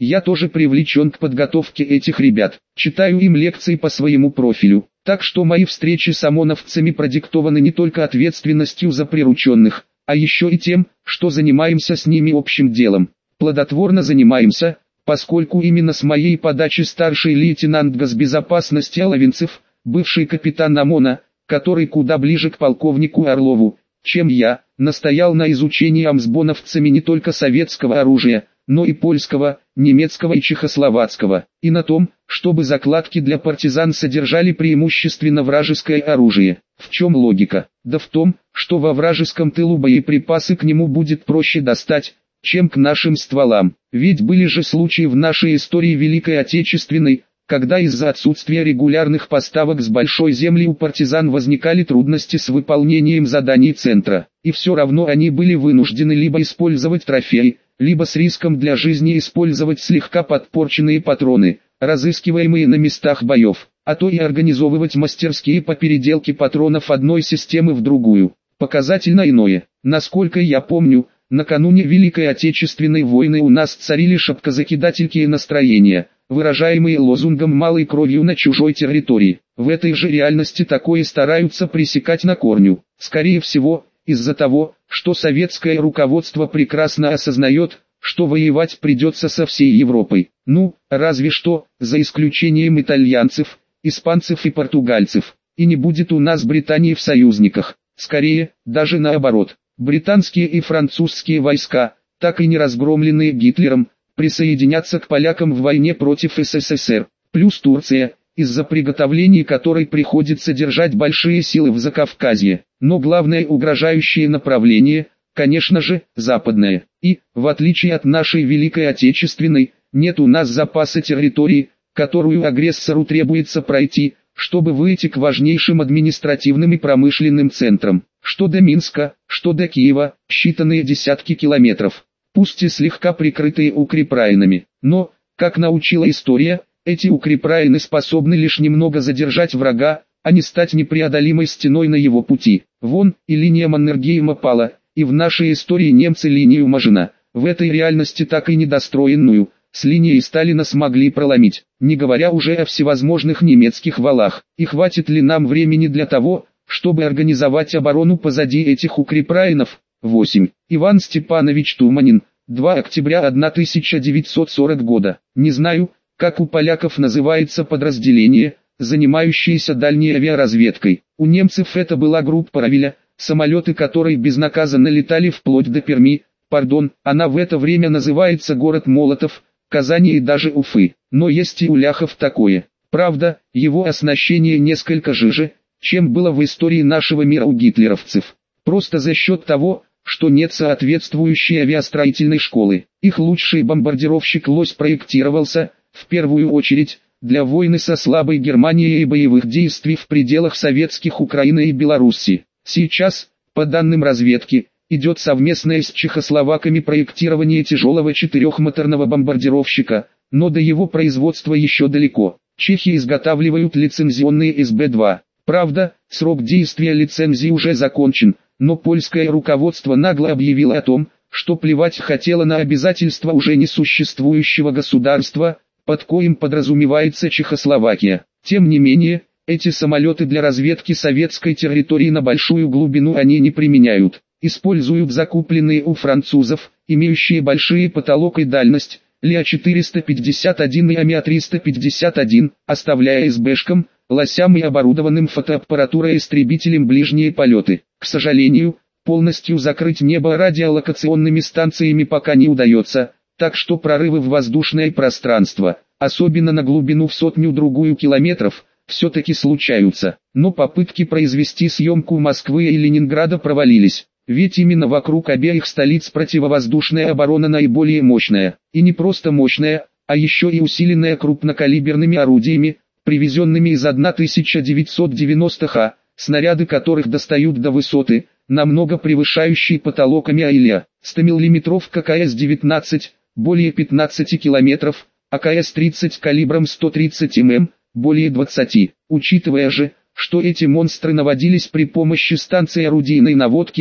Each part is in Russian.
я тоже привлечен к подготовке этих ребят. Читаю им лекции по своему профилю. Так что мои встречи с ОМОНовцами продиктованы не только ответственностью за прирученных, а еще и тем, что занимаемся с ними общим делом. Плодотворно занимаемся, поскольку именно с моей подачи старший лейтенант госбезопасности Оловинцев, бывший капитан ОМОНа, который куда ближе к полковнику Орлову, чем я, настоял на изучении амсбоновцами не только советского оружия, но и польского, немецкого и чехословацкого, и на том, чтобы закладки для партизан содержали преимущественно вражеское оружие. В чем логика? Да в том, что во вражеском тылу боеприпасы к нему будет проще достать, чем к нашим стволам. Ведь были же случаи в нашей истории Великой Отечественной, когда из-за отсутствия регулярных поставок с большой земли у партизан возникали трудности с выполнением заданий центра, и все равно они были вынуждены либо использовать трофеи, либо с риском для жизни использовать слегка подпорченные патроны, разыскиваемые на местах боев, а то и организовывать мастерские по переделке патронов одной системы в другую. Показательно иное. Насколько я помню, накануне Великой Отечественной войны у нас царили шапкозакидательские настроения, выражаемые лозунгом «малой кровью на чужой территории». В этой же реальности такое стараются пресекать на корню. Скорее всего, из-за того, что советское руководство прекрасно осознает, что воевать придется со всей Европой. Ну, разве что, за исключением итальянцев, испанцев и португальцев. И не будет у нас Британии в союзниках. Скорее, даже наоборот. Британские и французские войска, так и не разгромленные Гитлером, присоединятся к полякам в войне против СССР. Плюс Турция, из-за приготовлений которой приходится держать большие силы в Закавказье. Но главное угрожающее направление, конечно же, западное. И, в отличие от нашей Великой Отечественной, нет у нас запаса территории, которую агрессору требуется пройти, чтобы выйти к важнейшим административным и промышленным центрам. Что до Минска, что до Киева, считанные десятки километров, пусть и слегка прикрытые укрепрайонами. Но, как научила история, эти укрепрайоны способны лишь немного задержать врага, а не стать непреодолимой стеной на его пути. Вон, и линия Маннергейма пала, и в нашей истории немцы линию Мажина, в этой реальности так и недостроенную, с линией Сталина смогли проломить, не говоря уже о всевозможных немецких валах. И хватит ли нам времени для того, чтобы организовать оборону позади этих укрепрайонов? 8. Иван Степанович Туманин, 2 октября 1940 года. Не знаю, как у поляков называется подразделение, занимающееся дальней авиаразведкой. У немцев это была группа Равиля, самолеты которой безнаказанно летали вплоть до Перми, она в это время называется город Молотов, Казани и даже Уфы. Но есть и у ляхов такое. Правда, его оснащение несколько жиже, чем было в истории нашего мира у гитлеровцев. Просто за счет того, что нет соответствующей авиастроительной школы. Их лучший бомбардировщик Лось проектировался, в первую очередь, для войны со слабой Германией и боевых действий в пределах советских Украины и Беларуси. Сейчас, по данным разведки, идет совместное с чехословаками проектирование тяжелого четырехмоторного бомбардировщика, но до его производства еще далеко. Чехи изготавливают лицензионные СБ-2. Правда, срок действия лицензии уже закончен, но польское руководство нагло объявило о том, что плевать хотело на обязательства уже несуществующего государства, под коим подразумевается Чехословакия. Тем не менее, эти самолеты для разведки советской территории на большую глубину они не применяют. Используют закупленные у французов, имеющие большие потолок и дальность, Ля-451 и Амиа-351, оставляя СБшкам, лосям и оборудованным фотоаппаратурой истребителем ближние полеты. К сожалению, полностью закрыть небо радиолокационными станциями пока не удается, так что прорывы в воздушное пространство, особенно на глубину в 100-другую километров, все-таки случаются. Но попытки произвести съемку Москвы и Ленинграда провалились. Ведь именно вокруг обеих столиц противовоздушная оборона наиболее мощная. И не просто мощная, а еще и усиленная крупнокалиберными орудиями, привезенными из 1990-х, снаряды которых достают до высоты, намного превышающей потолок Амиа-Илья. 100-миллиметровка КС-19, более 15 километров, а КС-30 калибром 130 мм, более 20. Учитывая же, что эти монстры наводились при помощи станции орудийной наводки,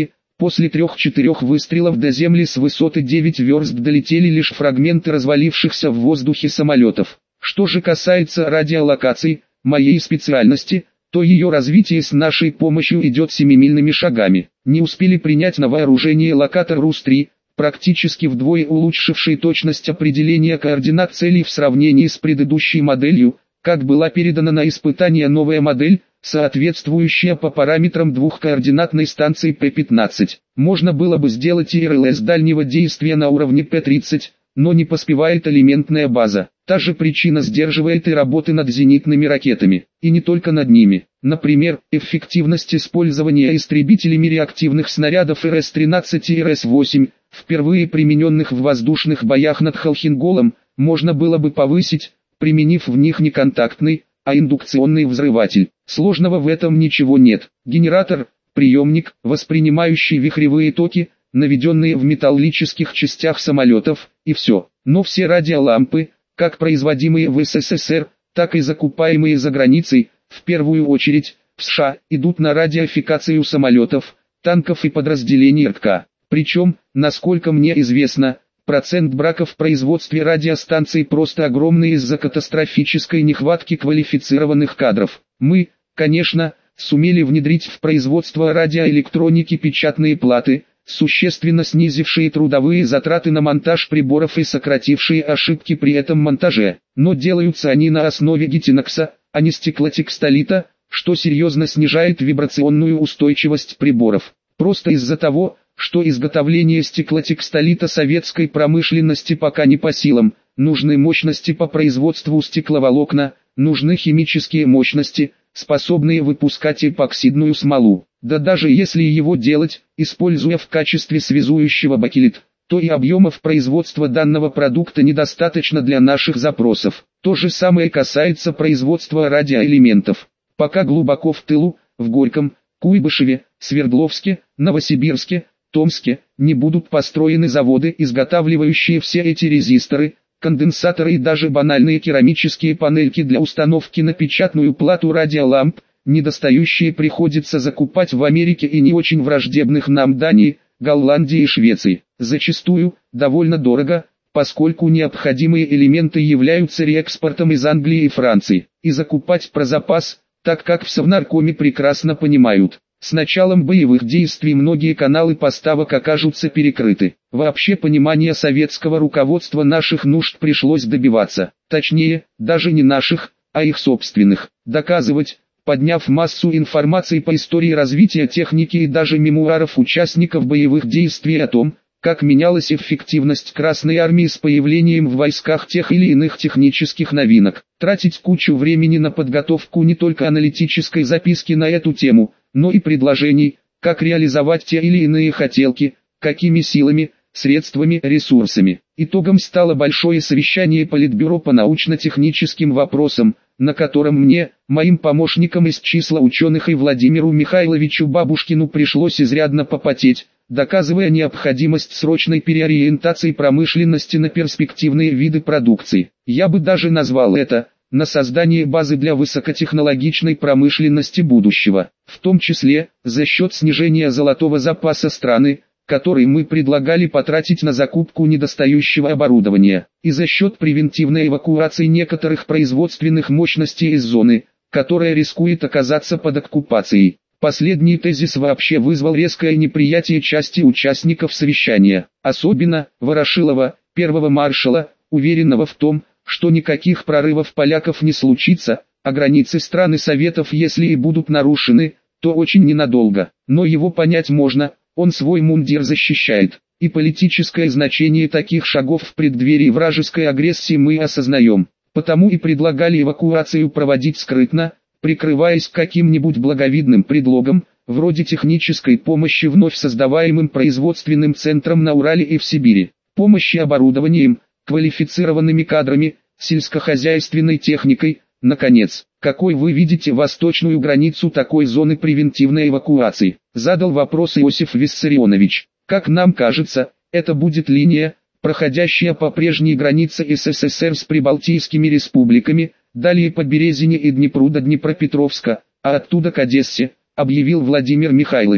После 3-4 выстрелов до земли с высоты 9 верст долетели лишь фрагменты развалившихся в воздухе самолетов. Что же касается радиолокаций, моей специальности, то ее развитие с нашей помощью идет семимильными шагами. Не успели принять на вооружение локатор РУС-3, практически вдвое улучшивший точность определения координат целей в сравнении с предыдущей моделью, как была передана на испытание новая модель, соответствующая по параметрам двухкоординатной станции П-15. Можно было бы сделать и РЛС дальнего действия на уровне П-30, но не поспевает элементная база. Та же причина сдерживает и работы над зенитными ракетами, и не только над ними. Например, эффективность использования истребителями реактивных снарядов РС-13 и РС-8, впервые примененных в воздушных боях над Халхинголом, можно было бы повысить, применив в них не контактный, а индукционный взрыватель. Сложного в этом ничего нет. Генератор, приемник, воспринимающий вихревые токи, наведенные в металлических частях самолетов, и все. Но все радиолампы, как производимые в СССР, так и закупаемые за границей, в первую очередь, в США, идут на радиофикацию самолетов, танков и подразделений РККА. Причем, насколько мне известно, процент браков в производстве радиостанций просто огромный из-за катастрофической нехватки квалифицированных кадров. Мы, конечно, сумели внедрить в производство радиоэлектроники печатные платы, существенно снизившие трудовые затраты на монтаж приборов и сократившие ошибки при этом монтаже. Но делаются они на основе гитинокса, а не стеклотекстолита, что серьезно снижает вибрационную устойчивость приборов. Просто из-за того, что изготовление стеклотекстолита советской промышленности пока не по силам, нужны мощности по производству стекловолокна, нужны химические мощности, способные выпускать эпоксидную смолу. Да даже если его делать, используя в качестве связующего бакелит, то и объемов производства данного продукта недостаточно для наших запросов. То же самое касается производства радиоэлементов. Пока глубоко в тылу, в Горьком, Куйбышеве, Свердловске, Новосибирске, Томске, не будут построены заводы, изготавливающие все эти резисторы, конденсаторы и даже банальные керамические панельки для установки на печатную плату радиоламп, недостающие приходится закупать в Америке и не очень враждебных нам Дании, Голландии и Швеции. Зачастую, довольно дорого, поскольку необходимые элементы являются реэкспортом из Англии и Франции. И закупать про запас, так как в Совнаркоме прекрасно понимают. С началом боевых действий многие каналы поставок окажутся перекрыты. Вообще понимание советского руководства наших нужд пришлось добиваться. Точнее, даже не наших, а их собственных. Доказывать, подняв массу информации по истории развития техники и даже мемуаров участников боевых действий о том, как менялась эффективность Красной Армии с появлением в войсках тех или иных технических новинок. Тратить кучу времени на подготовку не только аналитической записки на эту тему, но и предложений, как реализовать те или иные хотелки, какими силами, средствами, ресурсами. Итогом стало большое совещание Политбюро по научно-техническим вопросам, на котором мне, моим помощникам из числа ученых и Владимиру Михайловичу Бабушкину пришлось изрядно попотеть, доказывая необходимость срочной переориентации промышленности на перспективные виды продукции. Я бы даже назвал это на создание базы для высокотехнологичной промышленности будущего, в том числе за счет снижения золотого запаса страны, который мы предлагали потратить на закупку недостающего оборудования, и за счет превентивной эвакуации некоторых производственных мощностей из зоны, которая рискует оказаться под оккупацией. Последний тезис вообще вызвал резкое неприятие части участников совещания, особенно Ворошилова, первого маршала, уверенного в том, что никаких прорывов поляков не случится, а границы страны Советов если и будут нарушены, то очень ненадолго. Но его понять можно, он свой мундир защищает, и политическое значение таких шагов в преддверии вражеской агрессии мы осознаем. Потому и предлагали эвакуацию проводить скрытно, прикрываясь каким-нибудь благовидным предлогом, вроде технической помощи вновь создаваемым производственным центрам на Урале и в Сибири, помощи оборудованием, квалифицированными кадрами, сельскохозяйственной техникой. Наконец, какой вы видите восточную границу такой зоны превентивной эвакуации? Задал вопрос Иосиф Виссарионович. Как нам кажется, это будет линия, проходящая по прежней границе СССР с прибалтийскими республиками, далее по Березине и Днепру до Днепропетровска, а оттуда к Одессе, объявил Владимир Михайлович.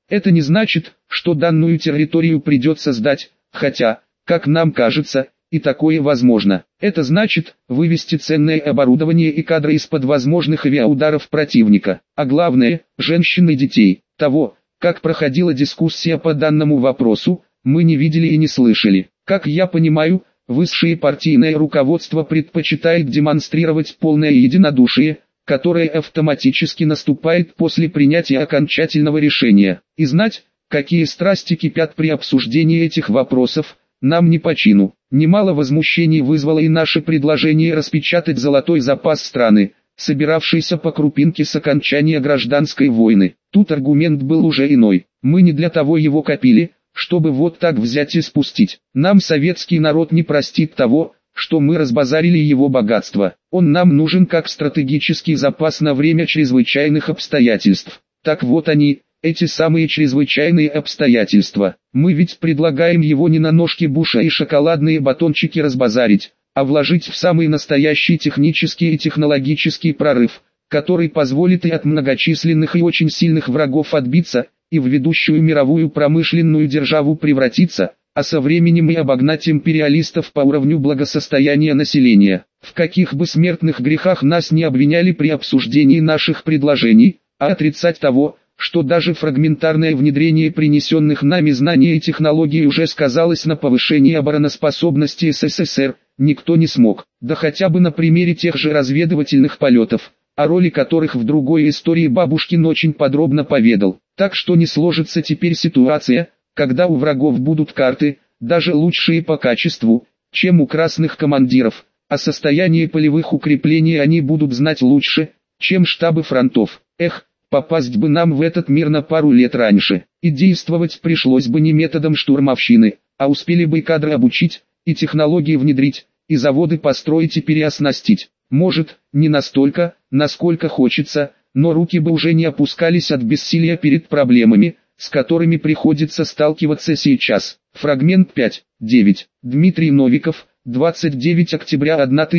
Это не значит, что данную территорию придется сдать, хотя, как нам кажется, и такое возможно. Это значит, вывести ценное оборудование и кадры из-под возможных авиаударов противника, а главное, женщин и детей. Того, как проходила дискуссия по данному вопросу, мы не видели и не слышали. Как я понимаю, высшее партийное руководство предпочитает демонстрировать полное единодушие, которое автоматически наступает после принятия окончательного решения. И знать, какие страсти кипят при обсуждении этих вопросов, нам не по чину. Немало возмущений вызвало и наше предложение распечатать золотой запас страны, собиравшийся по крупинке с окончания гражданской войны. Тут аргумент был уже иной. Мы не для того его копили, чтобы вот так взять и спустить. Нам советский народ не простит того, что мы разбазарили его богатство. Он нам нужен как стратегический запас на время чрезвычайных обстоятельств. Так вот они, эти самые чрезвычайные обстоятельства. Мы ведь предлагаем его не на ножки Буша и шоколадные батончики разбазарить, а вложить в самый настоящий технический и технологический прорыв, который позволит и от многочисленных и очень сильных врагов отбиться, и в ведущую мировую промышленную державу превратиться, а со временем и обогнать империалистов по уровню благосостояния населения. В каких бы смертных грехах нас не обвиняли при обсуждении наших предложений, а отрицать того, что даже фрагментарное внедрение принесенных нами знаний и технологий уже сказалось на повышении обороноспособности СССР, никто не смог. Да хотя бы на примере тех же разведывательных полетов, о роли которых в другой истории Бабушкин очень подробно поведал. Так что не сложится теперь ситуация, когда у врагов будут карты, даже лучшие по качеству, чем у красных командиров, а состояние полевых укреплений они будут знать лучше, чем штабы фронтов. Эх, попасть бы нам в этот мир на пару лет раньше, и действовать пришлось бы не методом штурмовщины, а успели бы и кадры обучить, и технологии внедрить, и заводы построить и переоснастить. Может, не настолько, насколько хочется, но руки бы уже не опускались от бессилия перед проблемами, с которыми приходится сталкиваться сейчас. Фрагмент 5.9. Дмитрий Новиков, 29 октября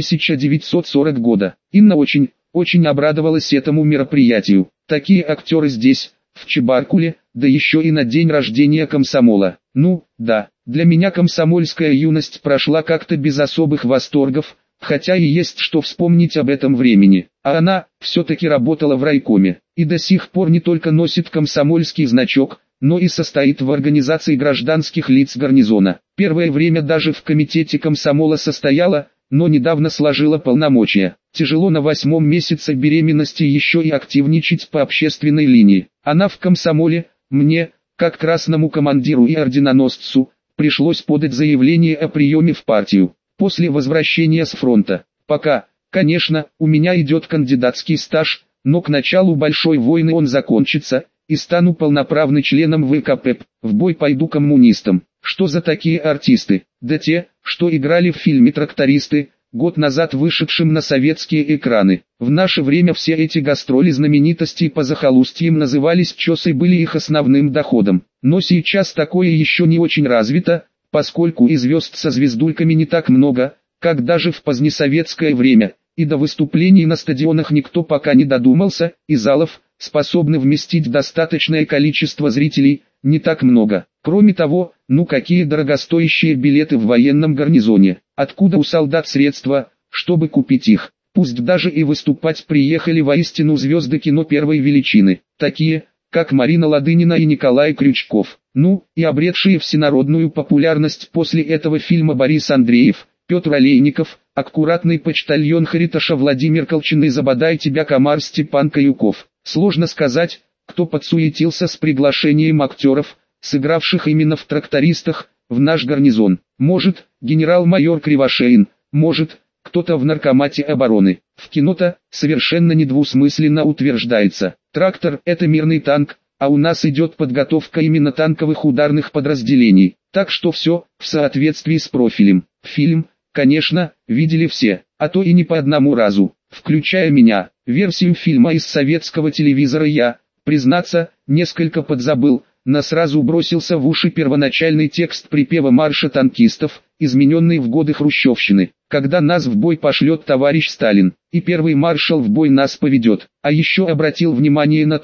1940 года. Инна очень обрадовалась этому мероприятию. Такие актеры здесь, в Чебаркуле, да еще и на день рождения комсомола. Ну, да, для меня комсомольская юность прошла как-то без особых восторгов, хотя и есть что вспомнить об этом времени. А она, все-таки работала в райкоме, и до сих пор не только носит комсомольский значок, но и состоит в организации гражданских лиц гарнизона. Первое время даже в комитете комсомола состояла, но недавно сложила полномочия. Тяжело на 8-м месяце беременности еще и активничать по общественной линии. Она в комсомоле, мне, как красному командиру и орденоносцу, пришлось подать заявление о приеме в партию. После возвращения с фронта. Пока, конечно, у меня идет кандидатский стаж, но к началу большой войны он закончится, и стану полноправным членом ВКП, в бой пойду коммунистом. Что за такие артисты? Да те, что играли в фильме «Трактористы», год назад вышедшим на советские экраны. В наше время все эти гастроли знаменитостей по захолустьям назывались чёс и были их основным доходом. Но сейчас такое еще не очень развито, поскольку и звезд со звездульками не так много, как даже в позднесоветское время, и до выступлений на стадионах никто пока не додумался, и залов, способных вместить достаточное количество зрителей, не так много. Кроме того, ну какие дорогостоящие билеты в военном гарнизоне, откуда у солдат средства, чтобы купить их, пусть даже и выступать приехали воистину звезды кино первой величины, такие, как Марина Ладынина и Николай Крючков. Ну, и обретшие всенародную популярность после этого фильма Борис Андреев, Петр Олейников, аккуратный почтальон Хариташа Владимир Колчин и «Забодай тебя, комар» Степан Каюков. Сложно сказать, кто подсуетился с приглашением актеров, сыгравших именно в «Трактористах», в наш гарнизон. Может, генерал-майор Кривошеин, может, кто-то в наркомате обороны. В кино-то совершенно недвусмысленно утверждается: трактор – это мирный танк, а у нас идет подготовка именно танковых ударных подразделений. Так что все в соответствии с профилем. Фильм, конечно, видели все, а то и не по одному разу, включая меня. Версию фильма из советского телевизора я, признаться, несколько подзабыл, но сразу бросился в уши первоначальный текст припева марша танкистов, измененный в годы хрущевщины, когда нас в бой пошлет товарищ Сталин, и первый маршал в бой нас поведет. А еще обратил внимание на то,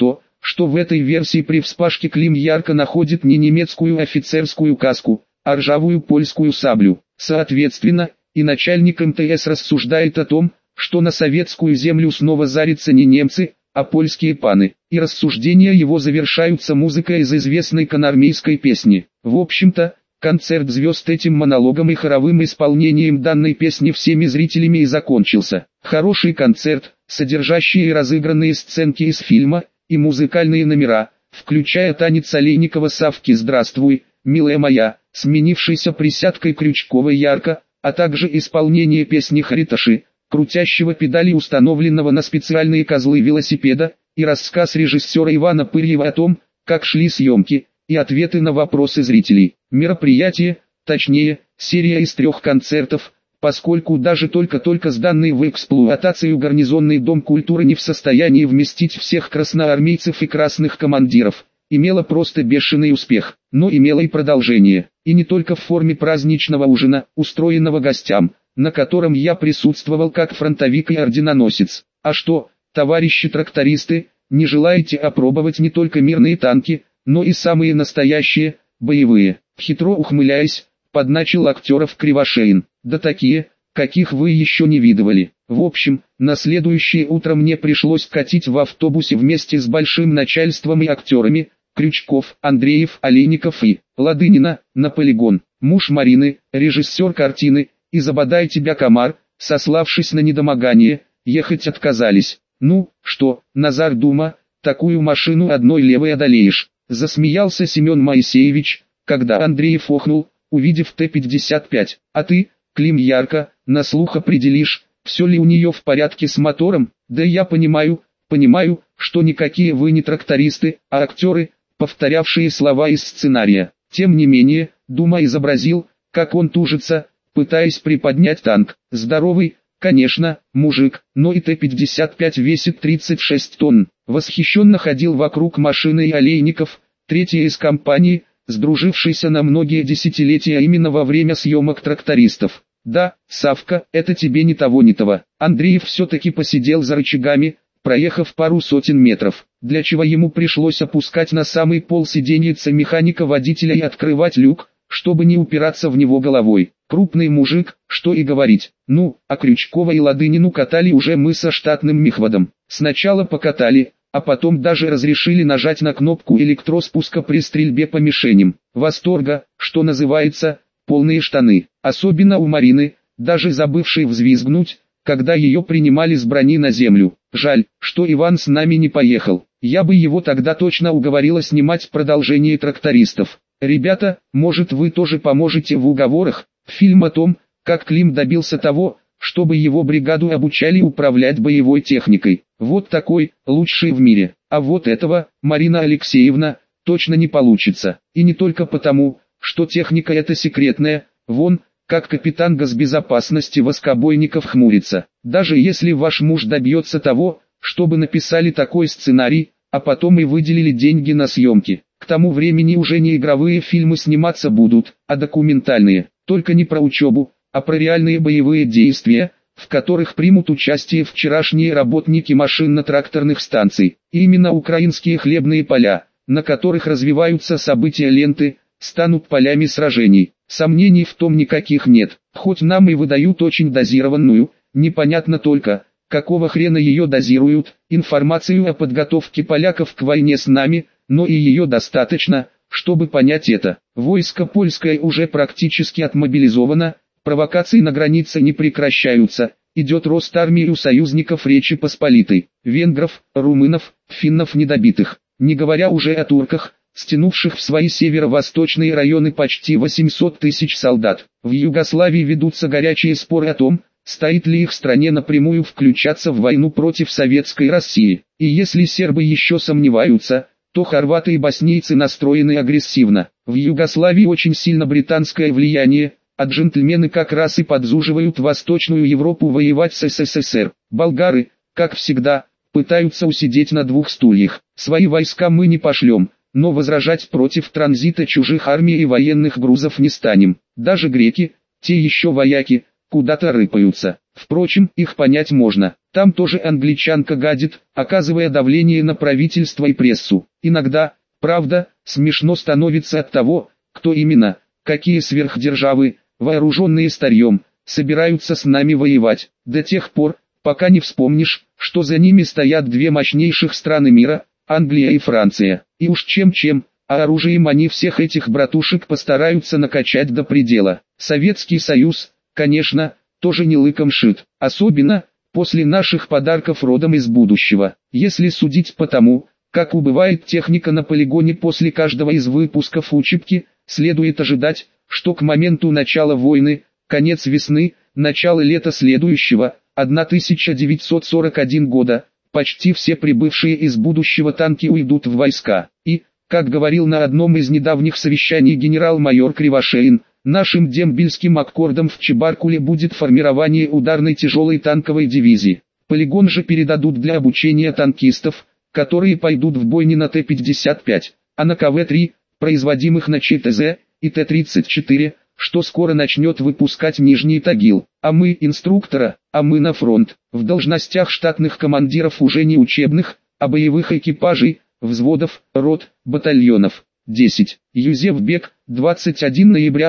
что в этой версии при вспашке Клим ярко находит не немецкую офицерскую каску, а ржавую польскую саблю. Соответственно, и начальник МТС рассуждает о том, что на советскую землю снова зарятся не немцы, а польские паны, и рассуждения его завершаются музыкой из известной конармейской песни. В общем-то, концерт звезд этим монологом и хоровым исполнением данной песни всеми зрителями и закончился. Хороший концерт, содержащий и разыгранные сценки из фильма, и музыкальные номера, включая танец Олейникова Савки «Здравствуй, милая моя», сменившийся присядкой Крючковой «Ярко», а также исполнение песни Хариташи, крутящего педали установленного на специальные козлы велосипеда, и рассказ режиссера Ивана Пырьева о том, как шли съемки, и ответы на вопросы зрителей. Мероприятие, точнее, серия из 3 концертов, поскольку даже только-только сданный в эксплуатацию гарнизонный дом культуры не в состоянии вместить всех красноармейцев и красных командиров, имела просто бешеный успех, но имела и продолжение, и не только в форме праздничного ужина, устроенного гостям, на котором я присутствовал как фронтовик и орденоносец. А что, товарищи трактористы, не желаете опробовать не только мирные танки, но и самые настоящие, боевые? Хитро ухмыляясь, подначил актеров Кривошеин. Да такие, каких вы еще не видывали. В общем, на следующее утро мне пришлось катить в автобусе вместе с большим начальством и актерами, Крючков, Андреев, Олейников и Ладынина, на полигон. Муж Марины, режиссер картины, и «Забодай тебя, комар», сославшись на недомогание, ехать отказались. Ну, что, Назар Дума, такую машину одной левой одолеешь, засмеялся Семен Моисеевич, когда Андреев охнул, увидев Т-55. А ты, Клим, ярко, на слух определишь, все ли у нее в порядке с мотором? Да я понимаю, что никакие вы не трактористы, а актеры, повторявшие слова из сценария. Тем не менее, Дума изобразил, как он тужится, пытаясь приподнять танк. Здоровый, конечно, мужик, но и Т-55 весит 36 тонн. Восхищенно ходил вокруг машины и Олейников, третья из компании, сдружившийся на многие десятилетия именно во время съемок трактористов. Да, Савка, это тебе ни того ни того. Андреев все-таки посидел за рычагами, проехав пару сотен метров, для чего ему пришлось опускать на самый пол сиденьица механика-водителя и открывать люк, чтобы не упираться в него головой. Крупный мужик, что и говорить. Ну, а Крючкова и Ладынину катали уже мы со штатным мехводом. Сначала покатали, а потом даже разрешили нажать на кнопку электроспуска при стрельбе по мишеням. Восторга, что называется, полные штаны. Особенно у Марины, даже забывшей взвизгнуть, когда ее принимали с брони на землю. Жаль, что Иван с нами не поехал. Я бы его тогда точно уговорила снимать продолжение трактористов. Ребята, может вы тоже поможете в уговорах? Фильм о том, как Клим добился того, чтобы его бригаду обучали управлять боевой техникой. Вот такой, лучший в мире. А вот этого, Марина Алексеевна, точно не получится. И не только потому, что техника эта секретная, вон, как капитан госбезопасности Воскобойников хмурится. Даже если ваш муж добьется того, чтобы написали такой сценарий, а потом и выделили деньги на съемки, к тому времени уже не игровые фильмы сниматься будут, а документальные. Только не про учебу, а про реальные боевые действия, в которых примут участие вчерашние работники машинно-тракторных станций. И именно украинские хлебные поля, на которых развиваются события ленты, станут полями сражений. Сомнений в том никаких нет, хоть нам и выдают очень дозированную, непонятно только, какого хрена ее дозируют, информацию о подготовке поляков к войне с нами, но и ее достаточно, чтобы понять это. Войско польское уже практически отмобилизовано, провокации на границе не прекращаются, идет рост армии у союзников Речи Посполитой, венгров, румынов, финнов недобитых, не говоря уже о турках, стянувших в свои северо-восточные районы почти 800 тысяч солдат. В Югославии ведутся горячие споры о том, стоит ли их стране напрямую включаться в войну против Советской России. И если сербы еще сомневаются, то хорваты и боснийцы настроены агрессивно. В Югославии очень сильно британское влияние, а джентльмены как раз и подзуживают Восточную Европу воевать с СССР. Болгары, как всегда, пытаются усидеть на двух стульях. Свои войска мы не пошлем, но возражать против транзита чужих армий и военных грузов не станем. Даже греки, те еще вояки, куда-то рыпаются. Впрочем, их понять можно. Там тоже англичанка гадит, оказывая давление на правительство и прессу. Иногда, правда, смешно становится от того, кто именно, какие сверхдержавы, вооруженные старьем, собираются с нами воевать, до тех пор, пока не вспомнишь, что за ними стоят две мощнейших страны мира, Англия и Франция. И уж чем-чем, а оружием они всех этих братушек постараются накачать до предела. Советский Союз, конечно, тоже не лыком шит, особенно после наших подарков родом из будущего. Если судить по тому, как убывает техника на полигоне после каждого из выпусков учебки, следует ожидать, что к моменту начала войны, конец весны, начало лета следующего, 1941 года, почти все прибывшие из будущего танки уйдут в войска. И, как говорил на одном из недавних совещаний генерал-майор Кривошеин, нашим дембельским аккордом в Чебаркуле будет формирование ударной тяжелой танковой дивизии. Полигон же передадут для обучения танкистов, которые пойдут в бой не на Т-55, а на КВ-3, производимых на ЧТЗ, и Т-34, что скоро начнет выпускать Нижний Тагил. А мы инструктора, а мы на фронт, в должностях штатных командиров уже не учебных, а боевых экипажей, взводов, рот, батальонов. 10. Юзефбек, 21 ноября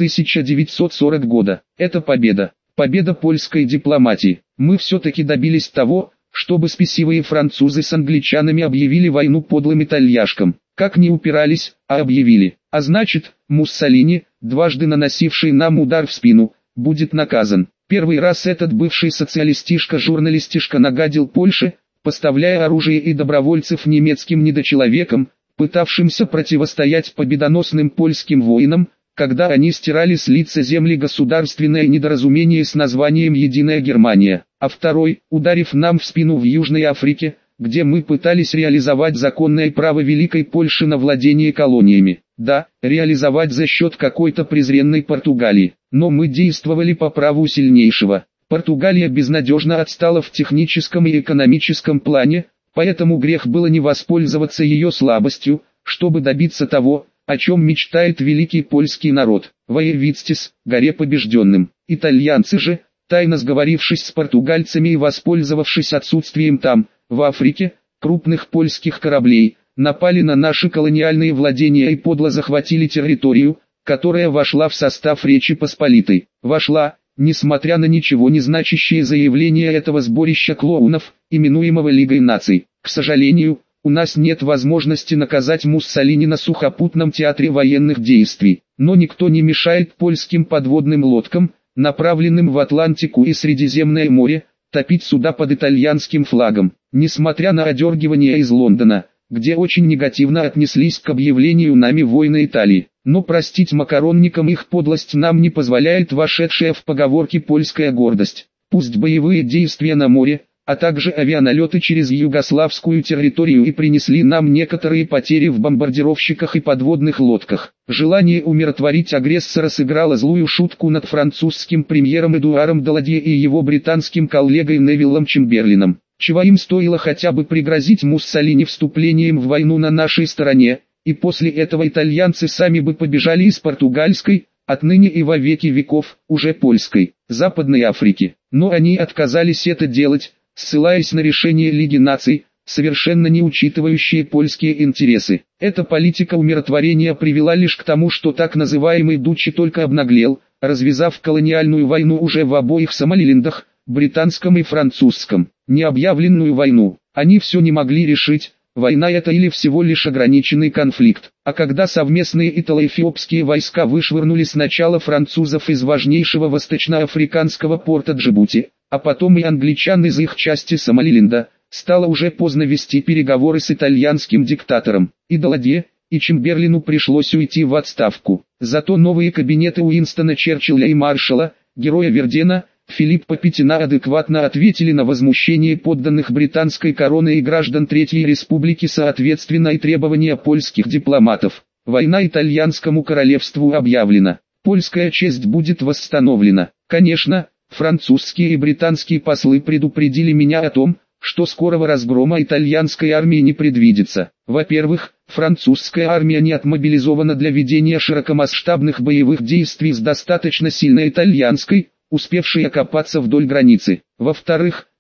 1940 года. Это победа. Победа польской дипломатии. Мы все-таки добились того, чтобы спесивые французы с англичанами объявили войну подлым итальяшкам. Как не упирались, а объявили. А значит, Муссолини, дважды наносивший нам удар в спину, будет наказан. Первый раз этот бывший социалистишка-журналистишка нагадил Польше, поставляя оружие и добровольцев немецким недочеловекам, пытавшимся противостоять победоносным польским воинам, когда они стирали с лица земли государственное недоразумение с названием «Единая Германия», а второй, ударив нам в спину в Южной Африке, где мы пытались реализовать законное право Великой Польши на владение колониями. Да, реализовать за счет какой-то презренной Португалии, но мы действовали по праву сильнейшего. Португалия безнадежно отстала в техническом и экономическом плане, поэтому грех было не воспользоваться ее слабостью, чтобы добиться того, о чем мечтает великий польский народ. Воевицтис, горе побежденным. Итальянцы же, тайно сговорившись с португальцами и воспользовавшись отсутствием там, в Африке, крупных польских кораблей, напали на наши колониальные владения и подло захватили территорию, которая вошла в состав Речи Посполитой. Вошла, несмотря на ничего не значащие заявления этого сборища клоунов, именуемого Лигой наций. К сожалению, у нас нет возможности наказать Муссолини на сухопутном театре военных действий, но никто не мешает польским подводным лодкам, направленным в Атлантику и Средиземное море, топить суда под итальянским флагом. Несмотря на одергивание из Лондона, где очень негативно отнеслись к объявлению нами войны Италии, но простить макаронникам их подлость нам не позволяет вошедшая в поговорки польская гордость. Пусть боевые действия на море, а также авианалеты через югославскую территорию и принесли нам некоторые потери в бомбардировщиках и подводных лодках. Желание умиротворить агрессора сыграло злую шутку над французским премьером Эдуаром Даладье и его британским коллегой Невиллом Чемберлином. Чего им стоило хотя бы пригрозить Муссолини вступлением в войну на нашей стороне, и после этого итальянцы сами бы побежали из португальской, отныне и во веки веков, уже польской, Западной Африки. Но они отказались это делать, ссылаясь на решение Лиги наций, совершенно не учитывающие польские интересы. Эта политика умиротворения привела лишь к тому, что так называемый Дуччи только обнаглел, развязав колониальную войну уже в обоих Сомалилендах, британском и французском. Необъявленную войну они все не могли решить, война это или всего лишь ограниченный конфликт. А когда совместные итало-эфиопские войска вышвырнули сначала французов из важнейшего восточноафриканского порта Джибути, а потом и англичан из их части Сомалиленда, стало уже поздно вести переговоры с итальянским диктатором. И Даладье, и Чемберлину пришлось уйти в отставку. Зато новые кабинеты Уинстона Черчилля и маршала, героя Вердена, Филиппа Петина адекватно ответили на возмущение подданных британской короны и граждан Третьей Республики соответственно и требования польских дипломатов. Война итальянскому королевству объявлена. Польская честь будет восстановлена. Конечно, французские и британские послы предупредили меня о том, что скорого разгрома итальянской армии не предвидится. Во-первых, французская армия не отмобилизована для ведения широкомасштабных боевых действий с достаточно сильной итальянской, успевшей окопаться вдоль границы. Во-вторых,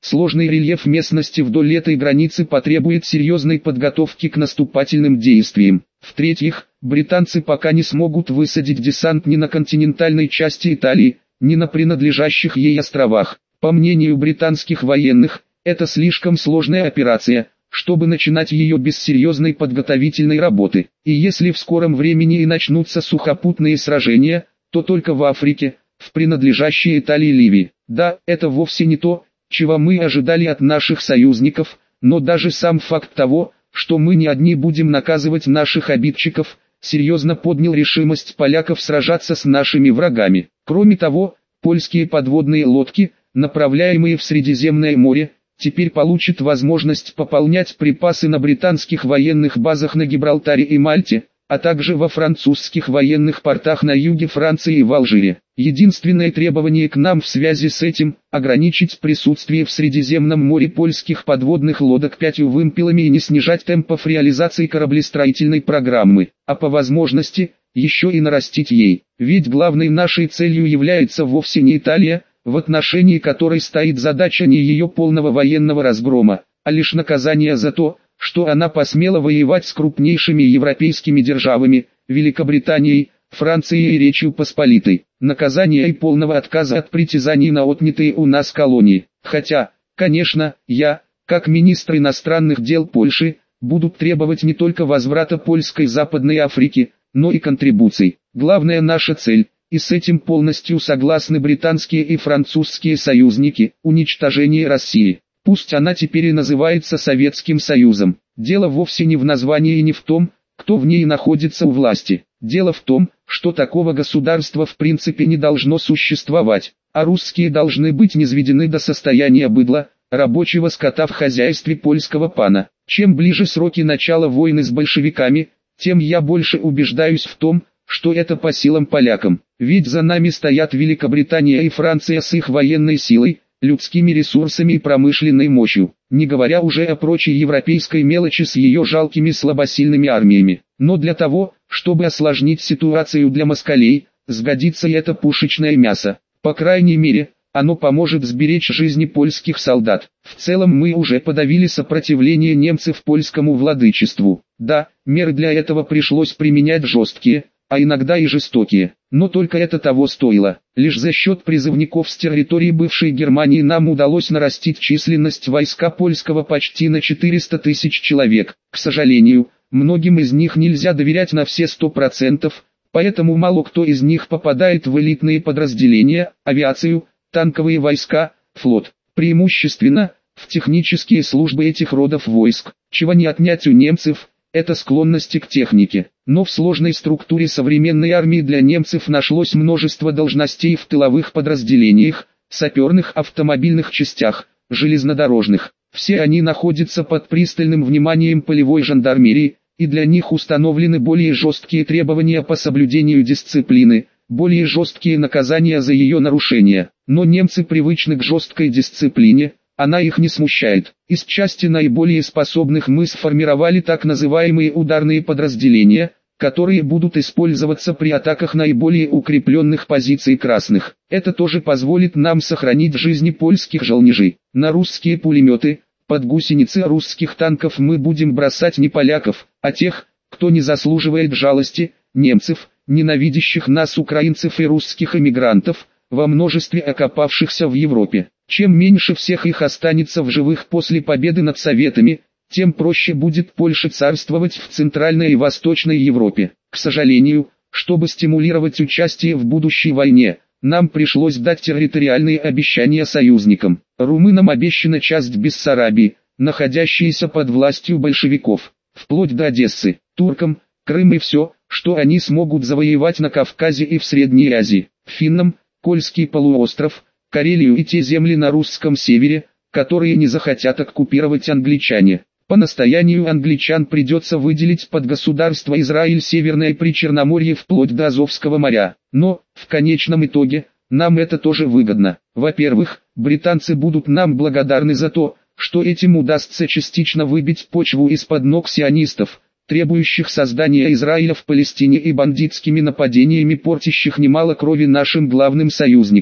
Сложный рельеф местности вдоль этой границы потребует серьезной подготовки к наступательным действиям. В-третьих, британцы пока не смогут высадить десант ни на континентальной части Италии, ни на принадлежащих ей островах. По мнению британских военных, это слишком сложная операция, чтобы начинать ее без серьезной подготовительной работы. И если в скором времени и начнутся сухопутные сражения, то только в Африке, в принадлежащей Италии Ливии. Да, это вовсе не то, чего мы ожидали от наших союзников, но даже сам факт того, что мы не одни будем наказывать наших обидчиков, серьезно поднял решимость поляков сражаться с нашими врагами. Кроме того, польские подводные лодки, направляемые в Средиземное море, теперь получат возможность пополнять припасы на британских военных базах на Гибралтаре и Мальте, а также во французских военных портах на юге Франции и в Алжире. Единственное требование к нам в связи с этим – ограничить присутствие в Средиземном море польских подводных лодок 5 вымпелами и не снижать темпов реализации кораблестроительной программы, а по возможности, еще и нарастить ей. Ведь главной нашей целью является вовсе не Италия, в отношении которой стоит задача не ее полного военного разгрома, а лишь наказание за то, что она посмела воевать с крупнейшими европейскими державами, Великобританией, Францией и Речью Посполитой. Наказание и полного отказа от притязаний на отнятые у нас колонии. Хотя, конечно, я, как министр иностранных дел Польши, буду требовать не только возврата польской Западной Африки, но и контрибуций. Главная наша цель, и с этим полностью согласны британские и французские союзники, уничтожение России. Пусть она теперь и называется Советским Союзом. Дело вовсе не в названии и не в том, кто в ней находится у власти. Дело в том, что такого государства в принципе не должно существовать, а русские должны быть низведены до состояния быдла, рабочего скота в хозяйстве польского пана. Чем ближе сроки начала войны с большевиками, тем я больше убеждаюсь в том, что это по силам полякам. Ведь за нами стоят Великобритания и Франция с их военной силой, людскими ресурсами и промышленной мощью, не говоря уже о прочей европейской мелочи с ее жалкими слабосильными армиями. Но для того, чтобы осложнить ситуацию для москалей, сгодится и это пушечное мясо. По крайней мере, оно поможет сберечь жизни польских солдат. В целом мы уже подавили сопротивление немцев польскому владычеству. Да, меры для этого пришлось применять жесткие, а иногда и жестокие, но только это того стоило. Лишь за счет призывников с территории бывшей Германии нам удалось нарастить численность войска польского почти на 400 тысяч человек. К сожалению, многим из них нельзя доверять на все 100%, поэтому мало кто из них попадает в элитные подразделения, авиацию, танковые войска, флот. Преимущественно, в технические службы этих родов войск, чего не отнять у немцев, это склонности к технике. Но в сложной структуре современной армии для немцев нашлось множество должностей в тыловых подразделениях, саперных, автомобильных частях, железнодорожных. Все они находятся под пристальным вниманием полевой жандармерии, и для них установлены более жесткие требования по соблюдению дисциплины, более жесткие наказания за ее нарушение. Но немцы привычны к жесткой дисциплине, она их не смущает. Из части наиболее способных мы сформировали так называемые ударные подразделения, которые будут использоваться при атаках наиболее укрепленных позиций красных. Это тоже позволит нам сохранить жизни польских желнежей. На русские пулеметы, под гусеницы русских танков мы будем бросать не поляков, а тех, кто не заслуживает жалости, немцев, ненавидящих нас украинцев и русских эмигрантов, во множестве окопавшихся в Европе. Чем меньше всех их останется в живых после победы над Советами, тем проще будет Польше царствовать в Центральной и Восточной Европе. К сожалению, чтобы стимулировать участие в будущей войне, нам пришлось дать территориальные обещания союзникам. Румынам обещана часть Бессарабии, находящаяся под властью большевиков, вплоть до Одессы, туркам, Крым и все, что они смогут завоевать на Кавказе и в Средней Азии, финнам, Кольский полуостров, Карелию и те земли на русском севере, которые не захотят оккупировать англичане. По настоянию англичан придется выделить под государство Израиль Северное Причерноморье вплоть до Азовского моря. Но, в конечном итоге, нам это тоже выгодно. Во-первых, британцы будут нам благодарны за то, что этим удастся частично выбить почву из-под ног сионистов, требующих создания Израиля в Палестине и бандитскими нападениями портящих немало крови нашим главным союзникам.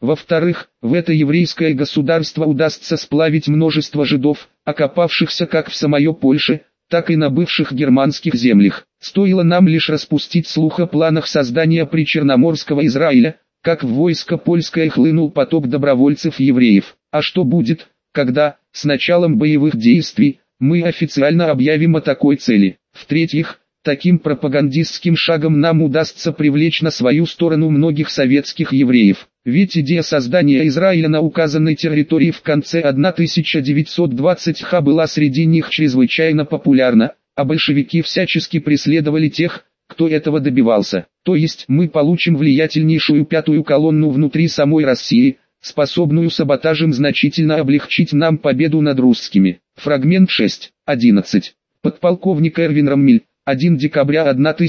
Во-вторых, в это еврейское государство удастся сплавить множество жидов, окопавшихся как в самой Польше, так и на бывших германских землях. Стоило нам лишь распустить слух о планах создания причерноморского Израиля, как в войско польское хлынул поток добровольцев-евреев. А что будет, когда, с началом боевых действий, мы официально объявим о такой цели? В-третьих, таким пропагандистским шагом нам удастся привлечь на свою сторону многих советских евреев. Ведь идея создания Израиля на указанной территории в конце 1920-х была среди них чрезвычайно популярна, а большевики всячески преследовали тех, кто этого добивался. То есть мы получим влиятельнейшую пятую колонну внутри самой России, способную саботажем значительно облегчить нам победу над русскими. Фрагмент 6.11. Подполковник Эрвин Роммель. 1 декабря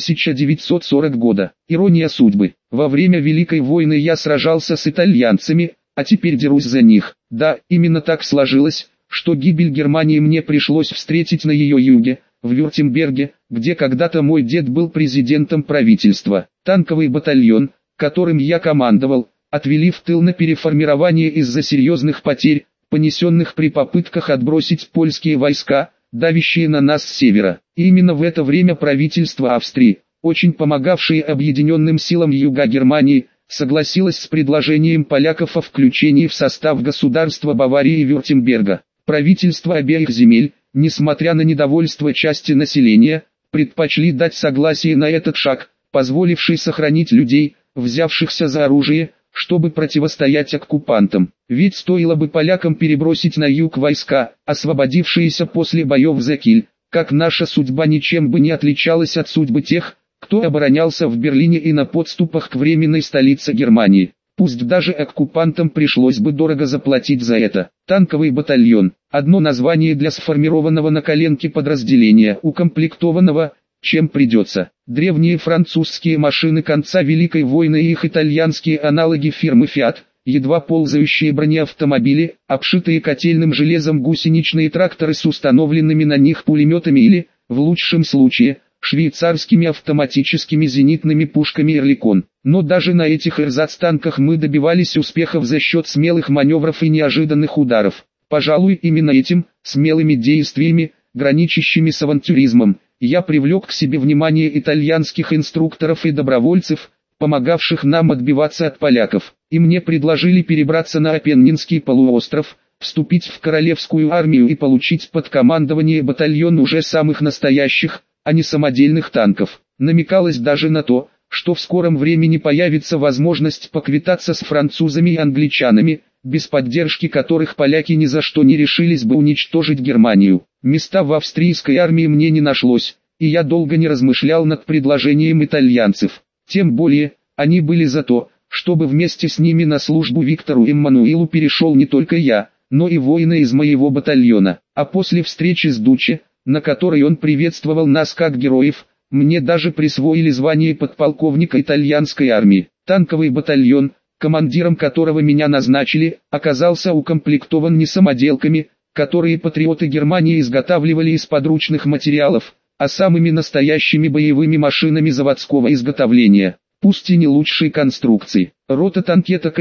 1940 года. Ирония судьбы. Во время Великой войны я сражался с итальянцами, а теперь дерусь за них. Да, именно так сложилось, что гибель Германии мне пришлось встретить на ее юге, в Вюртемберге, где когда-то мой дед был президентом правительства. Танковый батальон, которым я командовал, отвели в тыл на переформирование из-за серьезных потерь, понесенных при попытках отбросить польские войска, давящие на нас с севера. И именно в это время правительство Австрии, очень помогавшее объединенным силам юга Германии, согласилось с предложением поляков о включении в состав государства Баварии и Вюртемберга. Правительства обеих земель, несмотря на недовольство части населения, предпочли дать согласие на этот шаг, позволивший сохранить людей, взявшихся за оружие, чтобы противостоять оккупантам. Ведь стоило бы полякам перебросить на юг войска, освободившиеся после боев за Киль, как наша судьба ничем бы не отличалась от судьбы тех, кто оборонялся в Берлине и на подступах к временной столице Германии. Пусть даже оккупантам пришлось бы дорого заплатить за это. Танковый батальон – одно название для сформированного на коленке подразделения, укомплектованного, чем придется. Древние французские машины конца Великой войны и их итальянские аналоги фирмы Fiat, едва ползающие бронеавтомобили, обшитые котельным железом гусеничные тракторы с установленными на них пулеметами или, в лучшем случае, швейцарскими автоматическими зенитными пушками «Эрликон». Но даже на этих эрзац-танках мы добивались успехов за счет смелых маневров и неожиданных ударов. Пожалуй, именно этим, смелыми действиями, граничащими с авантюризмом, я привлек к себе внимание итальянских инструкторов и добровольцев, помогавших нам отбиваться от поляков. И мне предложили перебраться на Апеннинский полуостров, вступить в королевскую армию и получить под командование батальон уже самых настоящих, а не самодельных танков. Намекалось даже на то, что в скором времени появится возможность поквитаться с французами и англичанами, без поддержки которых поляки ни за что не решились бы уничтожить Германию. Места в австрийской армии мне не нашлось, и я долго не размышлял над предложением итальянцев. Тем более, они были за то, чтобы вместе с ними на службу Виктору Эммануилу перешел не только я, но и воины из моего батальона. А после встречи с Дуччи, на которой он приветствовал нас как героев, мне даже присвоили звание подполковника итальянской армии. Танковый батальон, командиром которого меня назначили, оказался укомплектован не самоделками, которые патриоты Германии изготавливали из подручных материалов, а самыми настоящими боевыми машинами заводского изготовления, пусть и не лучшей конструкции. Рота танкеток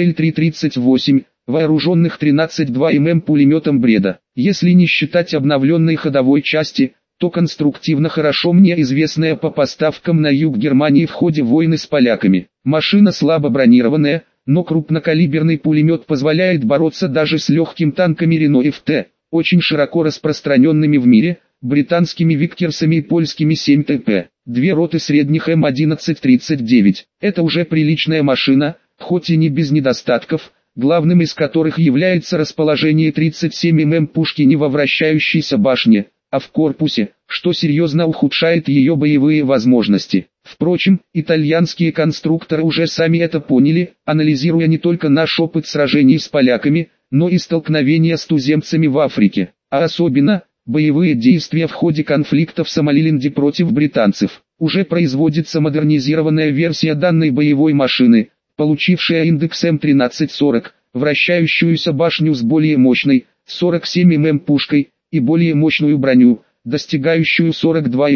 Л-338, вооруженных 13,2 мм пулеметом Бреда. Если не считать обновленной ходовой части, то конструктивно хорошо мне известная по поставкам на юг Германии в ходе войны с поляками. Машина слабо бронированная, но крупнокалиберный пулемет позволяет бороться даже с легким танками Рено ФТ, очень широко распространенными в мире, британскими Виккерсами и польскими 7ТП. Две роты средних М1139. Это уже приличная машина, хоть и не без недостатков, главным из которых является расположение 37 мм пушки не во вращающейся башне, а в корпусе, что серьезно ухудшает ее боевые возможности. Впрочем, итальянские конструкторы уже сами это поняли, анализируя не только наш опыт сражений с поляками, но и столкновения с туземцами в Африке, а особенно, боевые действия в ходе конфликта в Сомалиленде против британцев. Уже производится модернизированная версия данной боевой машины, получившая индекс М1340, вращающуюся башню с более мощной, 47 мм пушкой, и более мощную броню, достигающую 42 мм.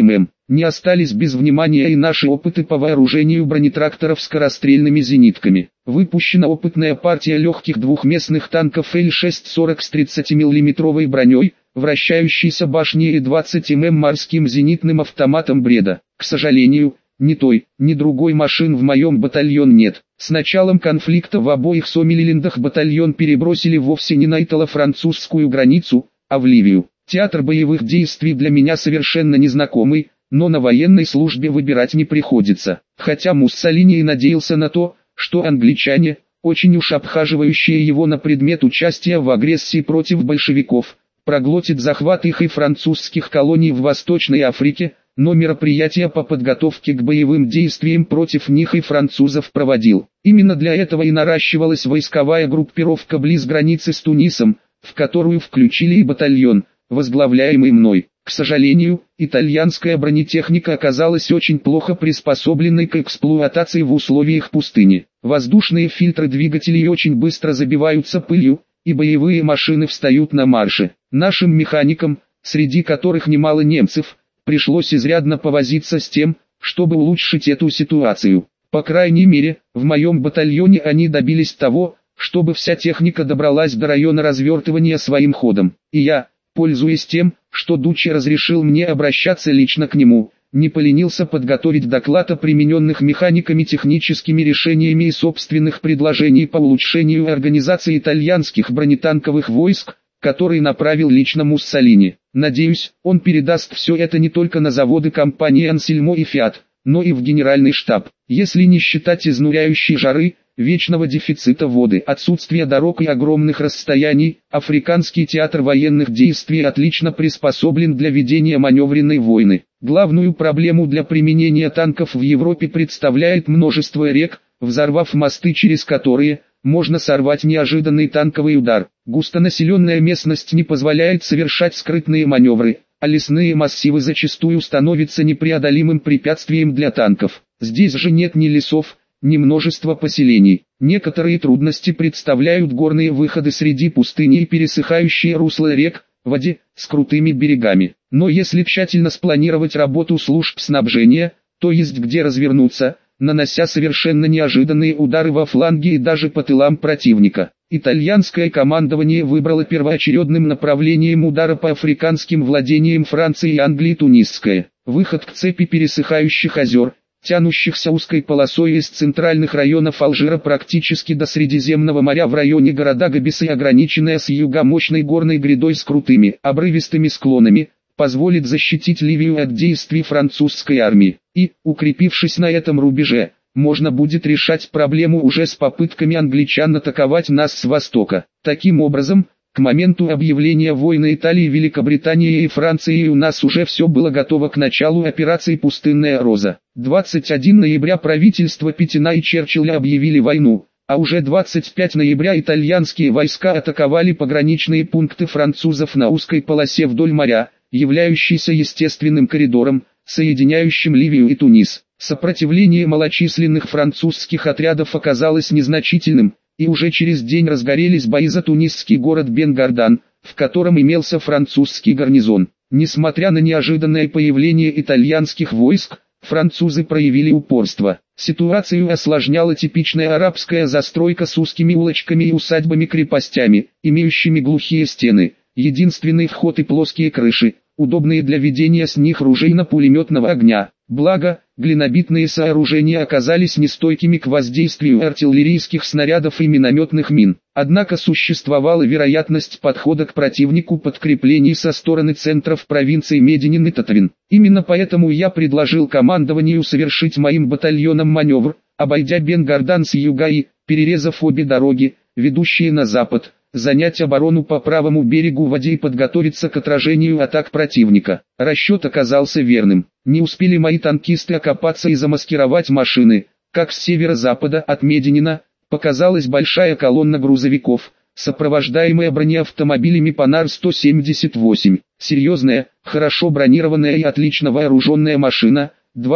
Не остались без внимания и наши опыты по вооружению бронетракторов скорострельными зенитками. Выпущена опытная партия легких двухместных танков Л-640 с 30-мм броней, вращающейся башней и 20 мм морским зенитным автоматом Бреда. К сожалению, ни той, ни другой машин в моем батальоне нет. С началом конфликта в обоих Сомалилендах батальон перебросили вовсе не на итало-французскую границу, а в Ливию. Театр боевых действий для меня совершенно незнакомый, но на военной службе выбирать не приходится. Хотя Муссолини и надеялся на то, что англичане, очень уж обхаживающие его на предмет участия в агрессии против большевиков, проглотит захват их и французских колоний в Восточной Африке, но мероприятия по подготовке к боевым действиям против них и французов проводил. Именно для этого и наращивалась войсковая группировка близ границы с Тунисом, в которую включили и батальон, возглавляемый мной. К сожалению, итальянская бронетехника оказалась очень плохо приспособленной к эксплуатации в условиях пустыни. Воздушные фильтры двигателей очень быстро забиваются пылью, и боевые машины встают на марше. Нашим механикам, среди которых немало немцев, пришлось изрядно повозиться с тем, чтобы улучшить эту ситуацию. По крайней мере, в моем батальоне они добились того, чтобы вся техника добралась до района развертывания своим ходом. И я, пользуясь тем, что Дуччи разрешил мне обращаться лично к нему, не поленился подготовить доклад о примененных механиками техническими решениями и собственных предложений по улучшению организации итальянских бронетанковых войск, который направил лично Муссолини. Надеюсь, он передаст все это не только на заводы компании Ансельмо и Фиат, но и в генеральный штаб. Если не считать изнуряющей жары, вечного дефицита воды, отсутствия дорог и огромных расстояний, Африканский театр военных действий отлично приспособлен для ведения маневренной войны. Главную проблему для применения танков в Европе представляет множество рек, взорвав мосты, через которые можно сорвать неожиданный танковый удар. Густонаселенная местность не позволяет совершать скрытные маневры, а лесные массивы зачастую становятся непреодолимым препятствием для танков. Здесь же нет ни лесов, ни множества поселений. Некоторые трудности представляют горные выходы среди пустыни и пересыхающие русла рек, в воде, с крутыми берегами. Но если тщательно спланировать работу служб снабжения, то есть где развернуться, нанося совершенно неожиданные удары во фланге и даже по тылам противника. Итальянское командование выбрало первоочередным направлением удара по африканским владениям Франции и Англии тунисское. Выход к цепи пересыхающих озер, тянущихся узкой полосой из центральных районов Алжира практически до Средиземного моря в районе города Габиса и ограниченная с юга мощной горной грядой с крутыми, обрывистыми склонами, позволит защитить Ливию от действий французской армии. И, укрепившись на этом рубеже, можно будет решать проблему уже с попытками англичан атаковать нас с востока. Таким образом, к моменту объявления войны Италии, Великобритании и Франции у нас уже все было готово к началу операции «Пустынная роза». 21 ноября правительство Петина и Черчилля объявили войну, а уже 25 ноября итальянские войска атаковали пограничные пункты французов на узкой полосе вдоль моря, являющейся естественным коридором, соединяющим Ливию и Тунис. Сопротивление малочисленных французских отрядов оказалось незначительным, и уже через день разгорелись бои за тунисский город Бен-Гардан, в котором имелся французский гарнизон. Несмотря на неожиданное появление итальянских войск, французы проявили упорство. Ситуацию осложняла типичная арабская застройка с узкими улочками и усадьбами-крепостями, имеющими глухие стены, единственный вход и плоские крыши, удобные для ведения с них ружейно-пулеметного огня. Благо, глинобитные сооружения оказались нестойкими к воздействию артиллерийских снарядов и минометных мин. Однако существовала вероятность подхода к противнику подкреплений со стороны центров провинций Мединин и Татвин. Именно поэтому я предложил командованию совершить моим батальоном маневр, обойдя Бен-Гардан с юга и, перерезав обе дороги, ведущие на запад, занять оборону по правому берегу воды и подготовиться к отражению атак противника. Расчет оказался верным. Не успели мои танкисты окопаться и замаскировать машины, как с северо-запада от Мединина показалась большая колонна грузовиков, сопровождаемая бронеавтомобилями Панар-178. Серьезная, хорошо бронированная и отлично вооруженная машина,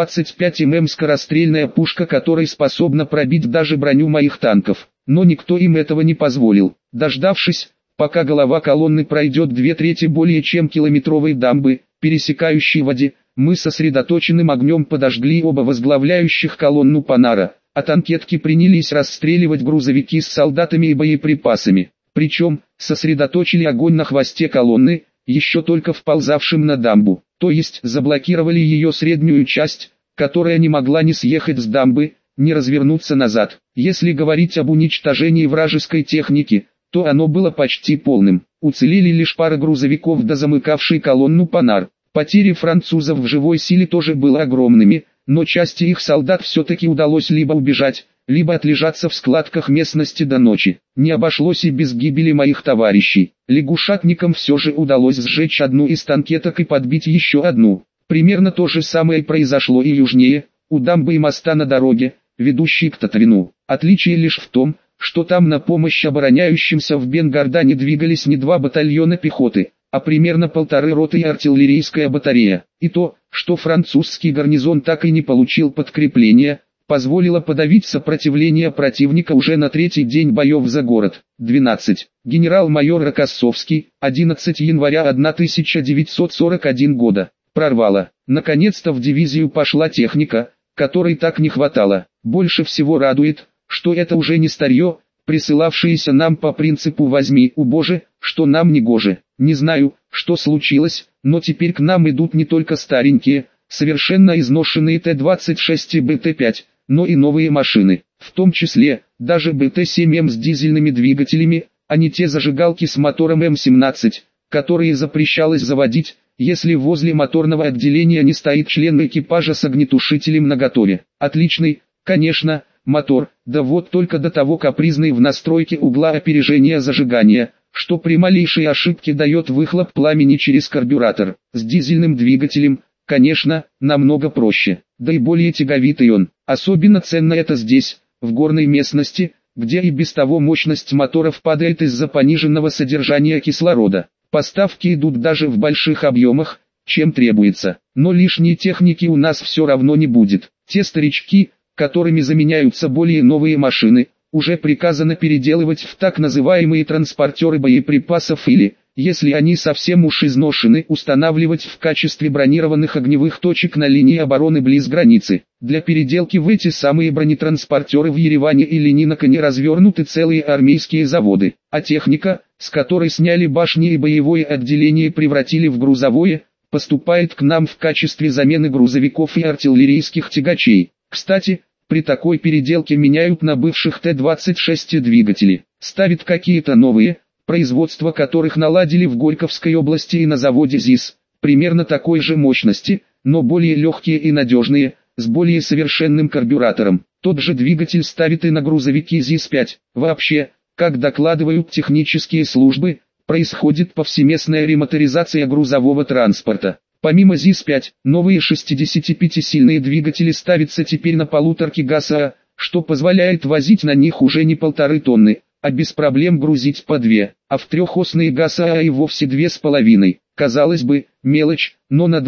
25 мм скорострельная пушка, которой способна пробить даже броню моих танков. Но никто им этого не позволил. Дождавшись, пока голова колонны пройдет 2/3 более чем километровой дамбы, пересекающей воде, мы сосредоточенным огнем подожгли оба возглавляющих колонну панара, а танкетки принялись расстреливать грузовики с солдатами и боеприпасами. Причем, сосредоточили огонь на хвосте колонны, еще только вползавшим на дамбу, то есть заблокировали ее среднюю часть, которая не могла ни съехать с дамбы, ни развернуться назад. Если говорить об уничтожении вражеской техники, то оно было почти полным. Уцелели лишь пара грузовиков да замыкавший колонну панар. Потери французов в живой силе тоже были огромными, но части их солдат все-таки удалось либо убежать, либо отлежаться в складках местности до ночи. Не обошлось и без гибели моих товарищей. Лягушатникам все же удалось сжечь одну из танкеток и подбить еще одну. Примерно то же самое произошло и южнее, у дамбы и моста на дороге, ведущей к Татарину. Отличие лишь в том, что там на помощь обороняющимся в Бен-Гордане двигались не 2 батальона пехоты, а примерно 1,5 роты и артиллерийская батарея. И то, что французский гарнизон так и не получил подкрепления, позволило подавить сопротивление противника уже на 3-й день боев за город. 12. Генерал-майор Рокоссовский, 11 января 1941 года. Прорвало. Наконец-то в дивизию пошла техника, которой так не хватало. Больше всего радует, что это уже не старье, присылавшееся нам по принципу «возьми, убоже, что нам не гоже». Не знаю, что случилось, но теперь к нам идут не только старенькие, совершенно изношенные Т-26 и БТ-5, но и новые машины, в том числе, даже БТ-7М с дизельными двигателями, а не те зажигалки с мотором М-17, которые запрещалось заводить, если возле моторного отделения не стоит член экипажа с огнетушителем наготове. Отличный, конечно, мотор, да вот только до того капризный в настройке угла опережения зажигания, что при малейшей ошибке дает выхлоп пламени через карбюратор. С дизельным двигателем, конечно, намного проще, да и более тяговитый он. Особенно ценно это здесь, в горной местности, где и без того мощность моторов падает из-за пониженного содержания кислорода. Поставки идут даже в больших объемах, чем требуется, но лишней техники у нас все равно не будет. Те старички, которыми заменяются более новые машины, уже приказано переделывать в так называемые транспортеры боеприпасов или, если они совсем уж изношены, устанавливать в качестве бронированных огневых точек на линии обороны близ границы. Для переделки в эти самые бронетранспортеры в Ереване и Ленинакане развернуты целые армейские заводы, а техника, с которой сняли башни и боевое отделение и превратили в грузовое, поступает к нам в качестве замены грузовиков и артиллерийских тягачей. Кстати, при такой переделке меняют на бывших Т-26 двигатели, ставят какие-то новые, производство которых наладили в Горьковской области и на заводе ЗИС, примерно такой же мощности, но более легкие и надежные, с более совершенным карбюратором. Тот же двигатель ставит и на грузовики ЗИС-5. Вообще, как докладывают технические службы, происходит повсеместная ремоторизация грузового транспорта. Помимо ЗИС-5, новые 65-сильные двигатели ставятся теперь на полуторки ГАЗа, что позволяет возить на них уже не 1,5 тонны, а без проблем грузить по 2, а в трехосные ГАЗа и вовсе 2,5. Казалось бы, мелочь, но на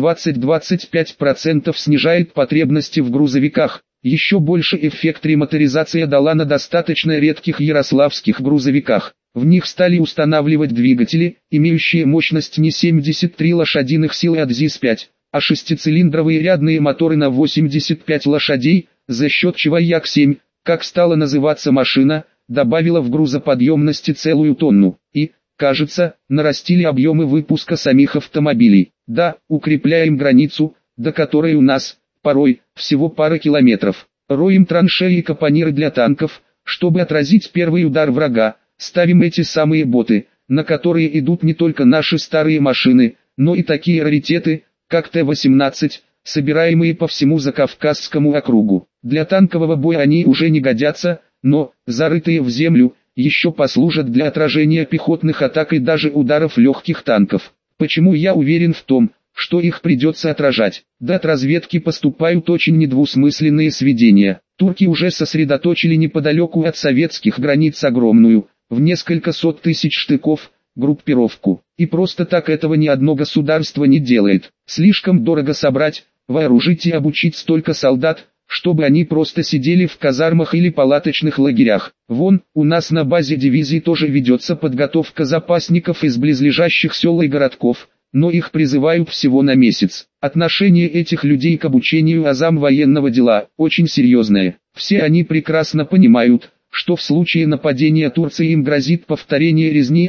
20-25% снижает потребности в грузовиках. Еще больше эффект ремоторизация дала на достаточно редких ярославских грузовиках. В них стали устанавливать двигатели, имеющие мощность не 73 лошадиных силы от ЗИС-5, а шестицилиндровые рядные моторы на 85 лошадей, за счет чего Як-7, как стала называться машина, добавила в грузоподъемности целую тонну, и, кажется, нарастили объемы выпуска самих автомобилей. Да, укрепляем границу, до которой у нас, порой, всего пара километров. Роем траншеи и капониры для танков, чтобы отразить первый удар врага. Ставим эти самые боты, на которые идут не только наши старые машины, но и такие раритеты, как Т-18, собираемые по всему Закавказскому округу. Для танкового боя они уже не годятся, но, зарытые в землю, еще послужат для отражения пехотных атак и даже ударов легких танков. Почему я уверен в том, что их придется отражать? Да от разведки поступают очень недвусмысленные сведения. Турки уже сосредоточили неподалеку от советских границ огромную, в несколько сот тысяч штыков, группировку. И просто так этого ни одно государство не делает. Слишком дорого собрать, вооружить и обучить столько солдат, чтобы они просто сидели в казармах или палаточных лагерях. Вон, у нас на базе дивизии тоже ведется подготовка запасников из близлежащих сел и городков, но их призывают всего на месяц. Отношение этих людей к обучению азам военного дела очень серьезное. Все они прекрасно понимают, что в случае нападения Турции им грозит повторение резни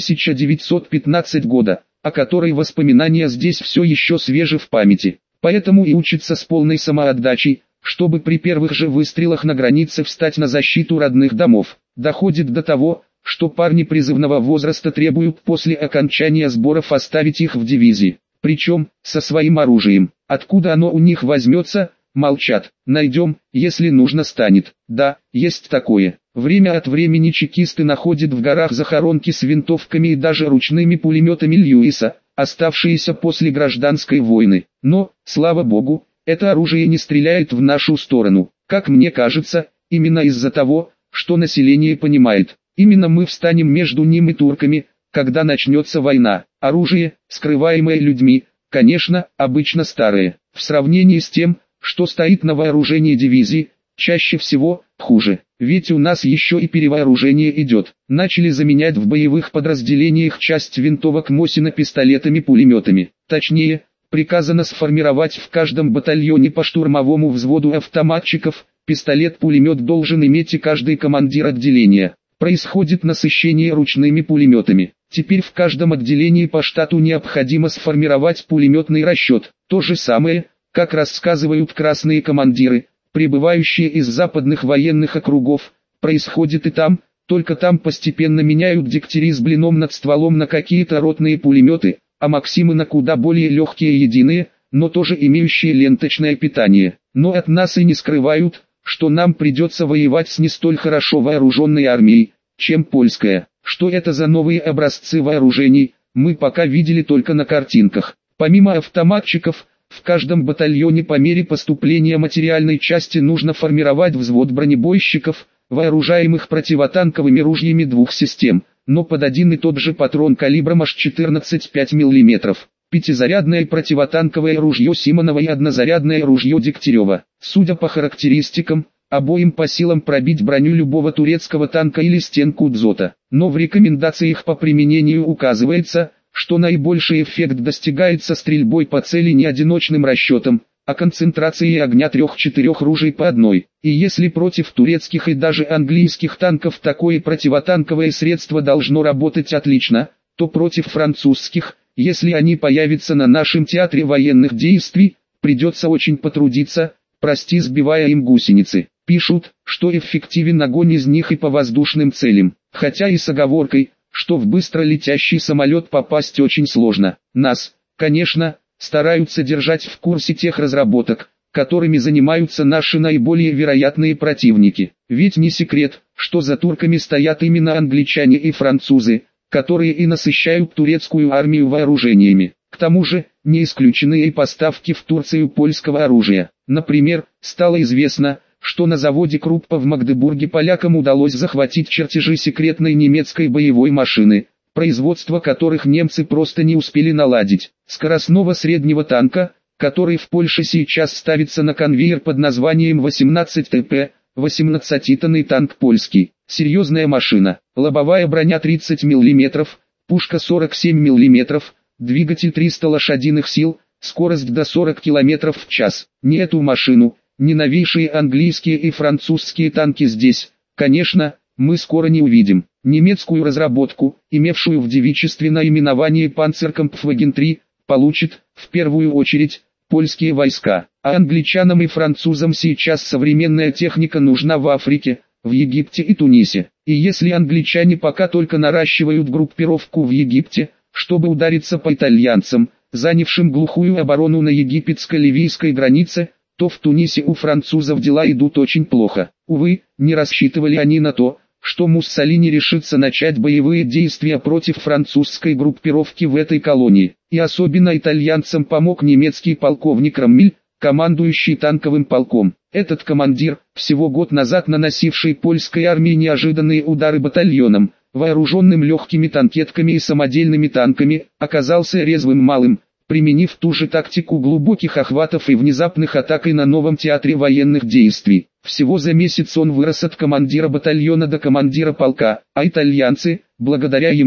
1915 года, о которой воспоминания здесь все еще свежи в памяти. Поэтому и учатся с полной самоотдачей, чтобы при первых же выстрелах на границе встать на защиту родных домов. Доходит до того, что парни призывного возраста требуют после окончания сборов оставить их в дивизии. Причем, со своим оружием. Откуда оно у них возьмется, молчат. Найдем, если нужно станет. Да, есть такое. Время от времени чекисты находят в горах захоронки с винтовками и даже ручными пулеметами Льюиса, оставшиеся после гражданской войны. Но, слава богу, это оружие не стреляет в нашу сторону. Как мне кажется, именно из-за того, что население понимает. Именно мы встанем между ним и турками, когда начнется война. Оружие, скрываемое людьми, конечно, обычно старое. В сравнении с тем, что стоит на вооружении дивизии, чаще всего хуже. Ведь у нас еще и перевооружение идет. Начали заменять в боевых подразделениях часть винтовок Мосина пистолетами-пулеметами. Точнее, приказано сформировать в каждом батальоне по штурмовому взводу автоматчиков. Пистолет-пулемет должен иметь и каждый командир отделения. Происходит насыщение ручными пулеметами. Теперь в каждом отделении по штату необходимо сформировать пулеметный расчет. То же самое, как рассказывают красные командиры, прибывающие из западных военных округов, происходит и там, только там постепенно меняют дегтяри с блином над стволом на какие-то ротные пулеметы, а Максимы на куда более легкие единые, но тоже имеющие ленточное питание. Но от нас и не скрывают, что нам придется воевать с не столь хорошо вооруженной армией, чем польская. Что это за новые образцы вооружений, мы пока видели только на картинках. Помимо автоматчиков, в каждом батальоне по мере поступления материальной части нужно формировать взвод бронебойщиков, вооружаемых противотанковыми ружьями двух систем, но под один и тот же патрон калибром аж 14,5 мм. Пятизарядное противотанковое ружье Симонова и однозарядное ружье Дегтярева. Судя по характеристикам, обоим по силам пробить броню любого турецкого танка или стенку дзота. Но в рекомендациях по применению указывается, что наибольший эффект достигается стрельбой по цели не одиночным расчетом, а концентрацией огня 3-4 ружей по одной. И если против турецких и даже английских танков такое противотанковое средство должно работать отлично, то против французских, если они появятся на нашем театре военных действий, придется очень потрудиться, прости, сбивая им гусеницы. Пишут, что эффективен огонь из них и по воздушным целям, хотя и с оговоркой, что в быстро летящий самолет попасть очень сложно. Нас, конечно, стараются держать в курсе тех разработок, которыми занимаются наши наиболее вероятные противники. Ведь не секрет, что за турками стоят именно англичане и французы, которые и насыщают турецкую армию вооружениями. К тому же, не исключены и поставки в Турцию польского оружия. Например, стало известно, что на заводе Круппа в Магдебурге полякам удалось захватить чертежи секретной немецкой боевой машины, производство которых немцы просто не успели наладить. Скоростного среднего танка, который в Польше сейчас ставится на конвейер под названием 18ТП, 18-тонный танк польский. Серьезная машина. Лобовая броня 30 мм, пушка 47 мм, двигатель 300 лошадиных сил, скорость до 40 км в час. Ни эту машину, ни новейшие английские и французские танки здесь, конечно, мы скоро не увидим. Немецкую разработку, имевшую в девичестве наименование Panzerkampfwagen-3, получит, в первую очередь, польские войска. А англичанам и французам сейчас современная техника нужна в Африке, в Египте и Тунисе. И если англичане пока только наращивают группировку в Египте, чтобы удариться по итальянцам, занявшим глухую оборону на египетско-ливийской границе, то в Тунисе у французов дела идут очень плохо. Увы, не рассчитывали они на то, что Муссолини решится начать боевые действия против французской группировки в этой колонии. И особенно итальянцам помог немецкий полковник Роммель, командующий танковым полком. Этот командир, всего год назад наносивший польской армии неожиданные удары батальоном, вооруженным легкими танкетками и самодельными танками, оказался резвым малым, применив ту же тактику глубоких охватов и внезапных атак и на новом театре военных действий. Всего за месяц он вырос от командира батальона до командира полка, а итальянцы, благодаря ему,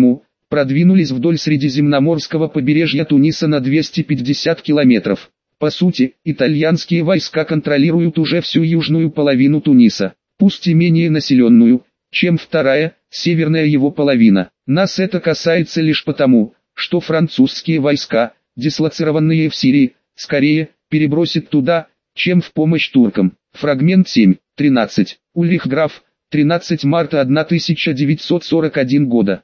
продвинулись вдоль средиземноморского побережья Туниса на 250 километров. По сути, итальянские войска контролируют уже всю южную половину Туниса, пусть и менее населенную, чем вторая, северная его половина. Нас это касается лишь потому, что французские войска, дислоцированные в Сирии, скорее перебросят туда, чем в помощь туркам. Фрагмент 7.13. Ульрих Граф, 13 марта 1941 года.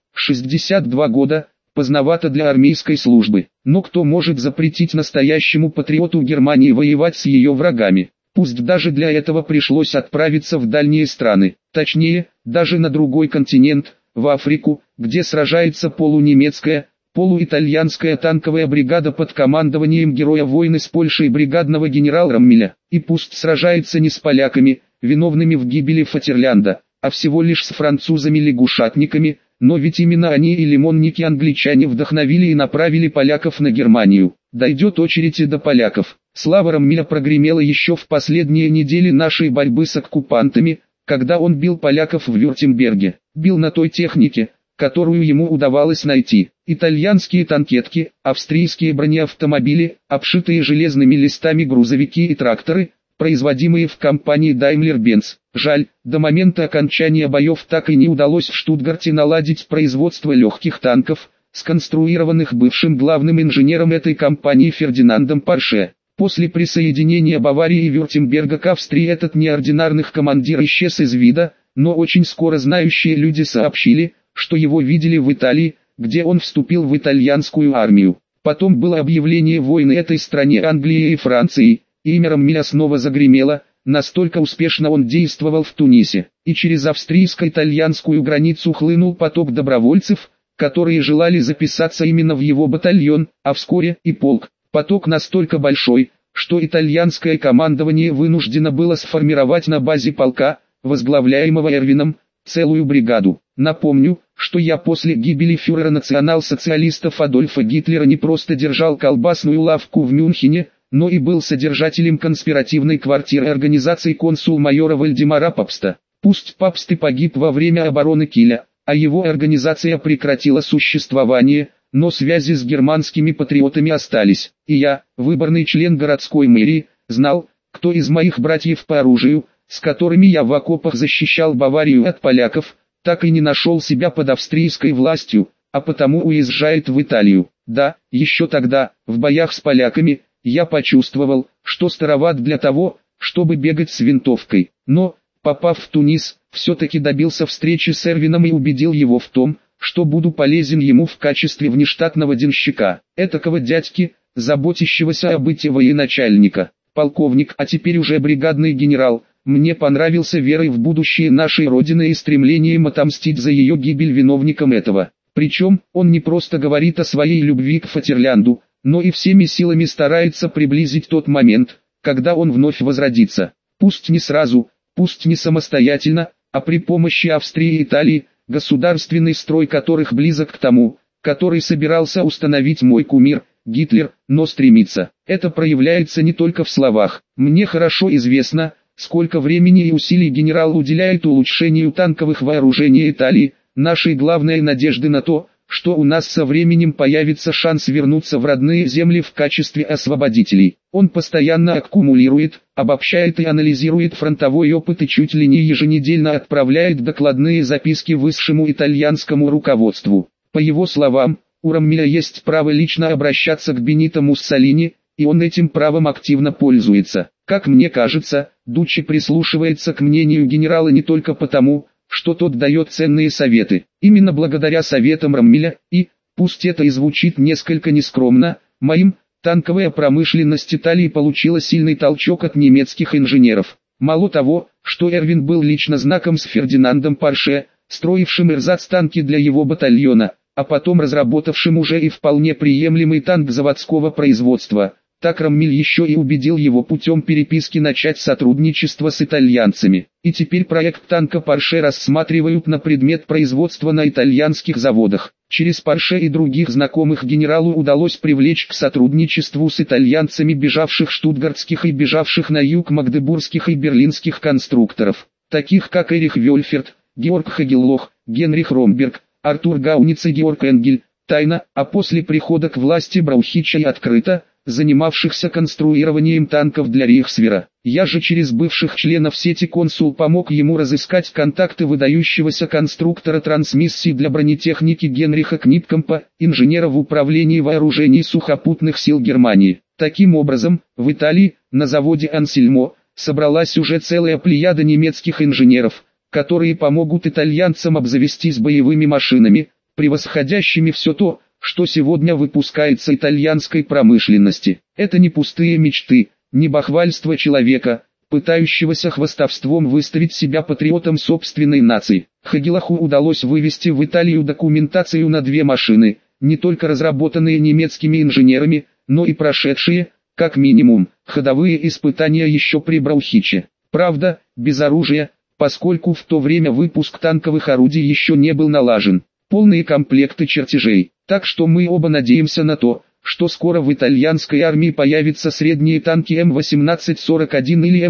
62 года, поздновато для армейской службы. Но кто может запретить настоящему патриоту Германии воевать с ее врагами? Пусть даже для этого пришлось отправиться в дальние страны, точнее, даже на другой континент, в Африку, где сражается полунемецкая, полуитальянская танковая бригада под командованием героя войны с Польшей бригадного генерала Роммеля. И пусть сражается не с поляками, виновными в гибели Фатерлянда, а всего лишь с французами-лягушатниками, но ведь именно они и лимонники-англичане вдохновили и направили поляков на Германию. Дойдет очередь и до поляков. Слава Роммеля прогремела еще в последние недели нашей борьбы с оккупантами, когда он бил поляков в Вюртемберге. Бил на той технике, которую ему удавалось найти. Итальянские танкетки, австрийские бронеавтомобили, обшитые железными листами грузовики и тракторы, производимые в компании Daimler-Benz. Жаль, до момента окончания боев так и не удалось в Штутгарте наладить производство легких танков, сконструированных бывшим главным инженером этой компании Фердинандом Порше. После присоединения Баварии и Вюртемберга к Австрии этот неординарных командир исчез из вида, но очень скоро знающие люди сообщили, что его видели в Италии, где он вступил в итальянскую армию. Потом было объявление войны этой стране Англии и Франции, и имя Роммеля снова загремело, настолько успешно он действовал в Тунисе. И через австрийско-итальянскую границу хлынул поток добровольцев, которые желали записаться именно в его батальон, а вскоре и полк. Поток настолько большой, что итальянское командование вынуждено было сформировать на базе полка, возглавляемого Эрвином, целую бригаду. Напомню, что я после гибели фюрера национал-социалистов Адольфа Гитлера не просто держал колбасную лавку в Мюнхене, но и был содержателем конспиративной квартиры организации консул-майора Вальдемара Папста. Пусть Папст и погиб во время обороны Киля, а его организация прекратила существование, но связи с германскими патриотами остались. И я, выборный член городской мэрии, знал, кто из моих братьев по оружию, с которыми я в окопах защищал Баварию от поляков, так и не нашел себя под австрийской властью, а потому уезжает в Италию. Да, еще тогда, в боях с поляками, я почувствовал, что староват для того, чтобы бегать с винтовкой. Но, попав в Тунис, все-таки добился встречи с Эрвином и убедил его в том, что буду полезен ему в качестве внештатного денщика, этакого дядьки, заботящегося о быте военачальника. Полковник, а теперь уже бригадный генерал, мне понравился верой в будущее нашей Родины и стремлением отомстить за ее гибель виновникам этого. Причем, он не просто говорит о своей любви к Фатерлянду, но и всеми силами старается приблизить тот момент, когда он вновь возродится. Пусть не сразу, пусть не самостоятельно, а при помощи Австрии и Италии, государственный строй которых близок к тому, который собирался установить мой кумир, Гитлер, но стремится. Это проявляется не только в словах. Мне хорошо известно, сколько времени и усилий генерал уделяет улучшению танковых вооружений Италии, нашей главной надежды на то, что у нас со временем появится шанс вернуться в родные земли в качестве освободителей. Он постоянно аккумулирует, обобщает и анализирует фронтовой опыт и чуть ли не еженедельно отправляет докладные записки высшему итальянскому руководству. По его словам, у Роммеля есть право лично обращаться к Бенито Муссолини, и он этим правом активно пользуется. Как мне кажется, Дуччи прислушивается к мнению генерала не только потому, что тот дает ценные советы. Именно благодаря советам Роммеля, и, пусть это и звучит несколько нескромно, моим, танковая промышленность Италии получила сильный толчок от немецких инженеров. Мало того, что Эрвин был лично знаком с Фердинандом Порше, строившим эрзац-танки для его батальона, а потом разработавшим уже и вполне приемлемый танк заводского производства, так Роммель еще и убедил его путем переписки начать сотрудничество с итальянцами. И теперь проект танка Порше рассматривают на предмет производства на итальянских заводах. Через Порше и других знакомых генералу удалось привлечь к сотрудничеству с итальянцами бежавших штутгартских и бежавших на юг магдебургских и берлинских конструкторов, таких как Эрих Вёльферт, Георг Хагеллох, Генрих Ромберг, Артур Гауниц и Георг Энгель, тайно, а после прихода к власти Браухича и открыто, занимавшихся конструированием танков для Рейхсвера. Я же через бывших членов сети «Консул» помог ему разыскать контакты выдающегося конструктора трансмиссий для бронетехники Генриха Книткампа, инженера в управлении вооружений сухопутных сил Германии. Таким образом, в Италии, на заводе «Ансельмо», собралась уже целая плеяда немецких инженеров, которые помогут итальянцам обзавестись боевыми машинами, превосходящими все то, что сегодня выпускается итальянской промышленности. Это не пустые мечты, не бахвальство человека, пытающегося хвастовством выставить себя патриотом собственной нации. Хагелаху удалось вывести в Италию документацию на две машины, не только разработанные немецкими инженерами, но и прошедшие, как минимум, ходовые испытания еще при Браухиче. Правда, без оружия, поскольку в то время выпуск танковых орудий еще не был налажен. Полные комплекты чертежей. Так что мы оба надеемся на то, что скоро в итальянской армии появятся средние танки М1841 или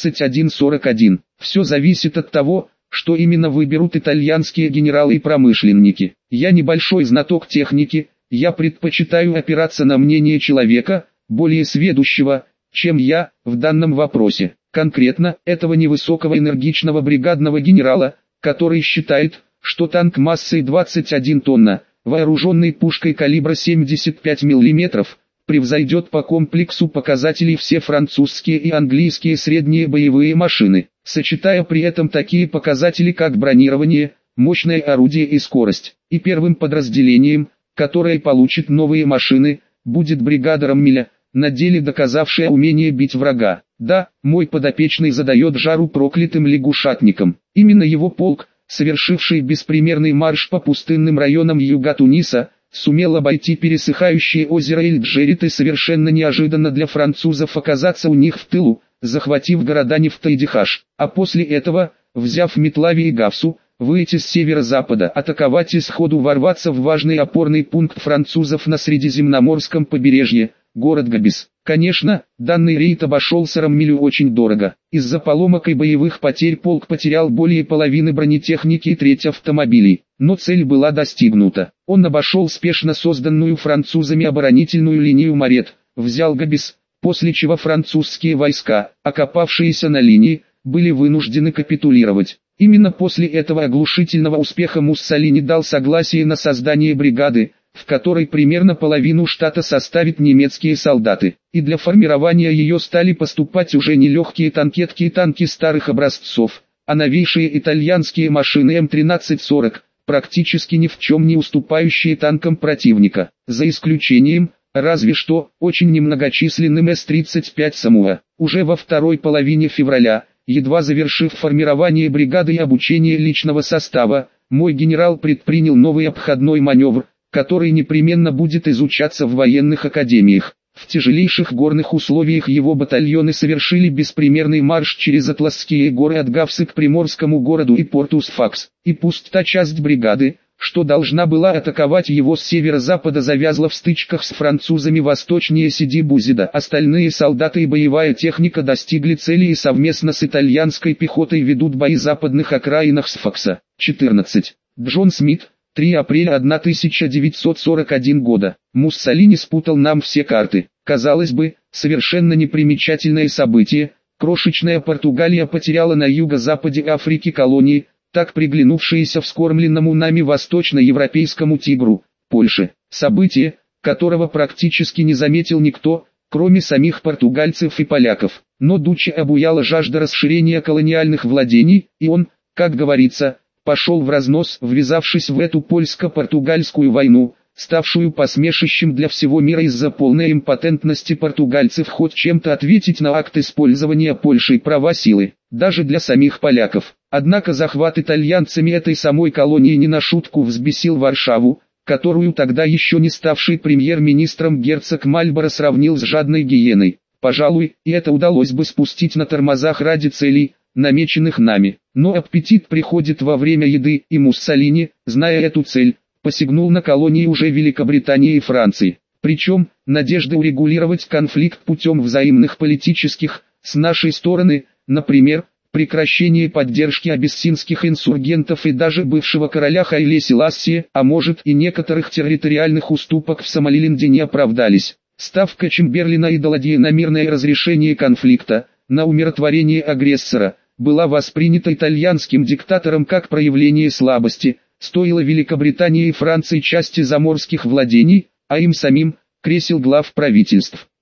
М2141. Все зависит от того, что именно выберут итальянские генералы и промышленники. Я небольшой знаток техники, я предпочитаю опираться на мнение человека, более сведущего, чем я, в данном вопросе. Конкретно, этого невысокого энергичного бригадного генерала, который считает, что танк массой 21 тонна, вооруженный пушкой калибра 75 мм, превзойдет по комплексу показателей все французские и английские средние боевые машины, сочетая при этом такие показатели как бронирование, мощное орудие и скорость. И первым подразделением, которое получит новые машины, будет бригада Роммеля, на деле доказавшая умение бить врага. Да, мой подопечный задает жару проклятым лягушатникам. Именно его полк, совершивший беспримерный марш по пустынным районам юга Туниса, сумел обойти пересыхающее озеро Эль-Джерит и совершенно неожиданно для французов оказаться у них в тылу, захватив города Нефта и Дихаш, а после этого, взяв Метлави и Гавсу, выйти с северо-запада, атаковать и сходу ворваться в важный опорный пункт французов на Средиземноморском побережье, город Габис. Конечно, данный рейд обошелся Роммелю очень дорого. Из-за поломок и боевых потерь полк потерял более половины бронетехники и треть автомобилей. Но цель была достигнута. Он обошел спешно созданную французами оборонительную линию Марет, взял Габис, после чего французские войска, окопавшиеся на линии, были вынуждены капитулировать. Именно после этого оглушительного успеха Муссолини дал согласие на создание бригады, в которой примерно половину штата составят немецкие солдаты, и для формирования ее стали поступать уже не легкие танкетки и танки старых образцов, а новейшие итальянские машины М1340, практически ни в чем не уступающие танкам противника, за исключением, разве что, очень немногочисленным С-35 Самуа. Уже во второй половине февраля, едва завершив формирование бригады и обучение личного состава, мой генерал предпринял новый обходной маневр, который непременно будет изучаться в военных академиях. В тяжелейших горных условиях его батальоны совершили беспримерный марш через Атласские горы от Гавсы к приморскому городу и порту Сфакс. И пусть та часть бригады, что должна была атаковать его с северо-запада, завязла в стычках с французами восточнее Сиди-Бузида. Остальные солдаты и боевая техника достигли цели и совместно с итальянской пехотой ведут бои в западных окраинах Сфакса. 14. Джон Смит, 3 апреля 1941 года. Муссолини спутал нам все карты. Казалось бы, совершенно непримечательное событие. Крошечная Португалия потеряла на юго-западе Африки колонии, так приглянувшиеся вскормленному нами восточноевропейскому тигру, Польше. Событие, которого практически не заметил никто, кроме самих португальцев и поляков. Но Дуччи обуяла жажда расширения колониальных владений, и он, как говорится, пошел в разнос, ввязавшись в эту польско-португальскую войну, ставшую посмешищем для всего мира из-за полной импотентности португальцев хоть чем-то ответить на акт использования Польшей права силы, даже для самих поляков. Однако захват итальянцами этой самой колонии не на шутку взбесил Варшаву, которую тогда еще не ставший премьер-министром герцог Мальборо сравнил с жадной гиеной. Пожалуй, и это удалось бы спустить на тормозах ради целей, намеченных нами. Но аппетит приходит во время еды, и Муссолини, зная эту цель, посягнул на колонии уже Великобритании и Франции. Причем, надежда урегулировать конфликт путем взаимных политических, с нашей стороны, например, прекращение поддержки абиссинских инсургентов и даже бывшего короля Хайле Селассия, а может и некоторых территориальных уступок в Сомалиленде не оправдались. Ставка Чемберлина и Даладье на мирное разрешение конфликта, на умиротворение агрессора, была воспринята итальянским диктатором как проявление слабости, стоило Великобритании и Франции части заморских владений, а им самим – кресел глав правительств.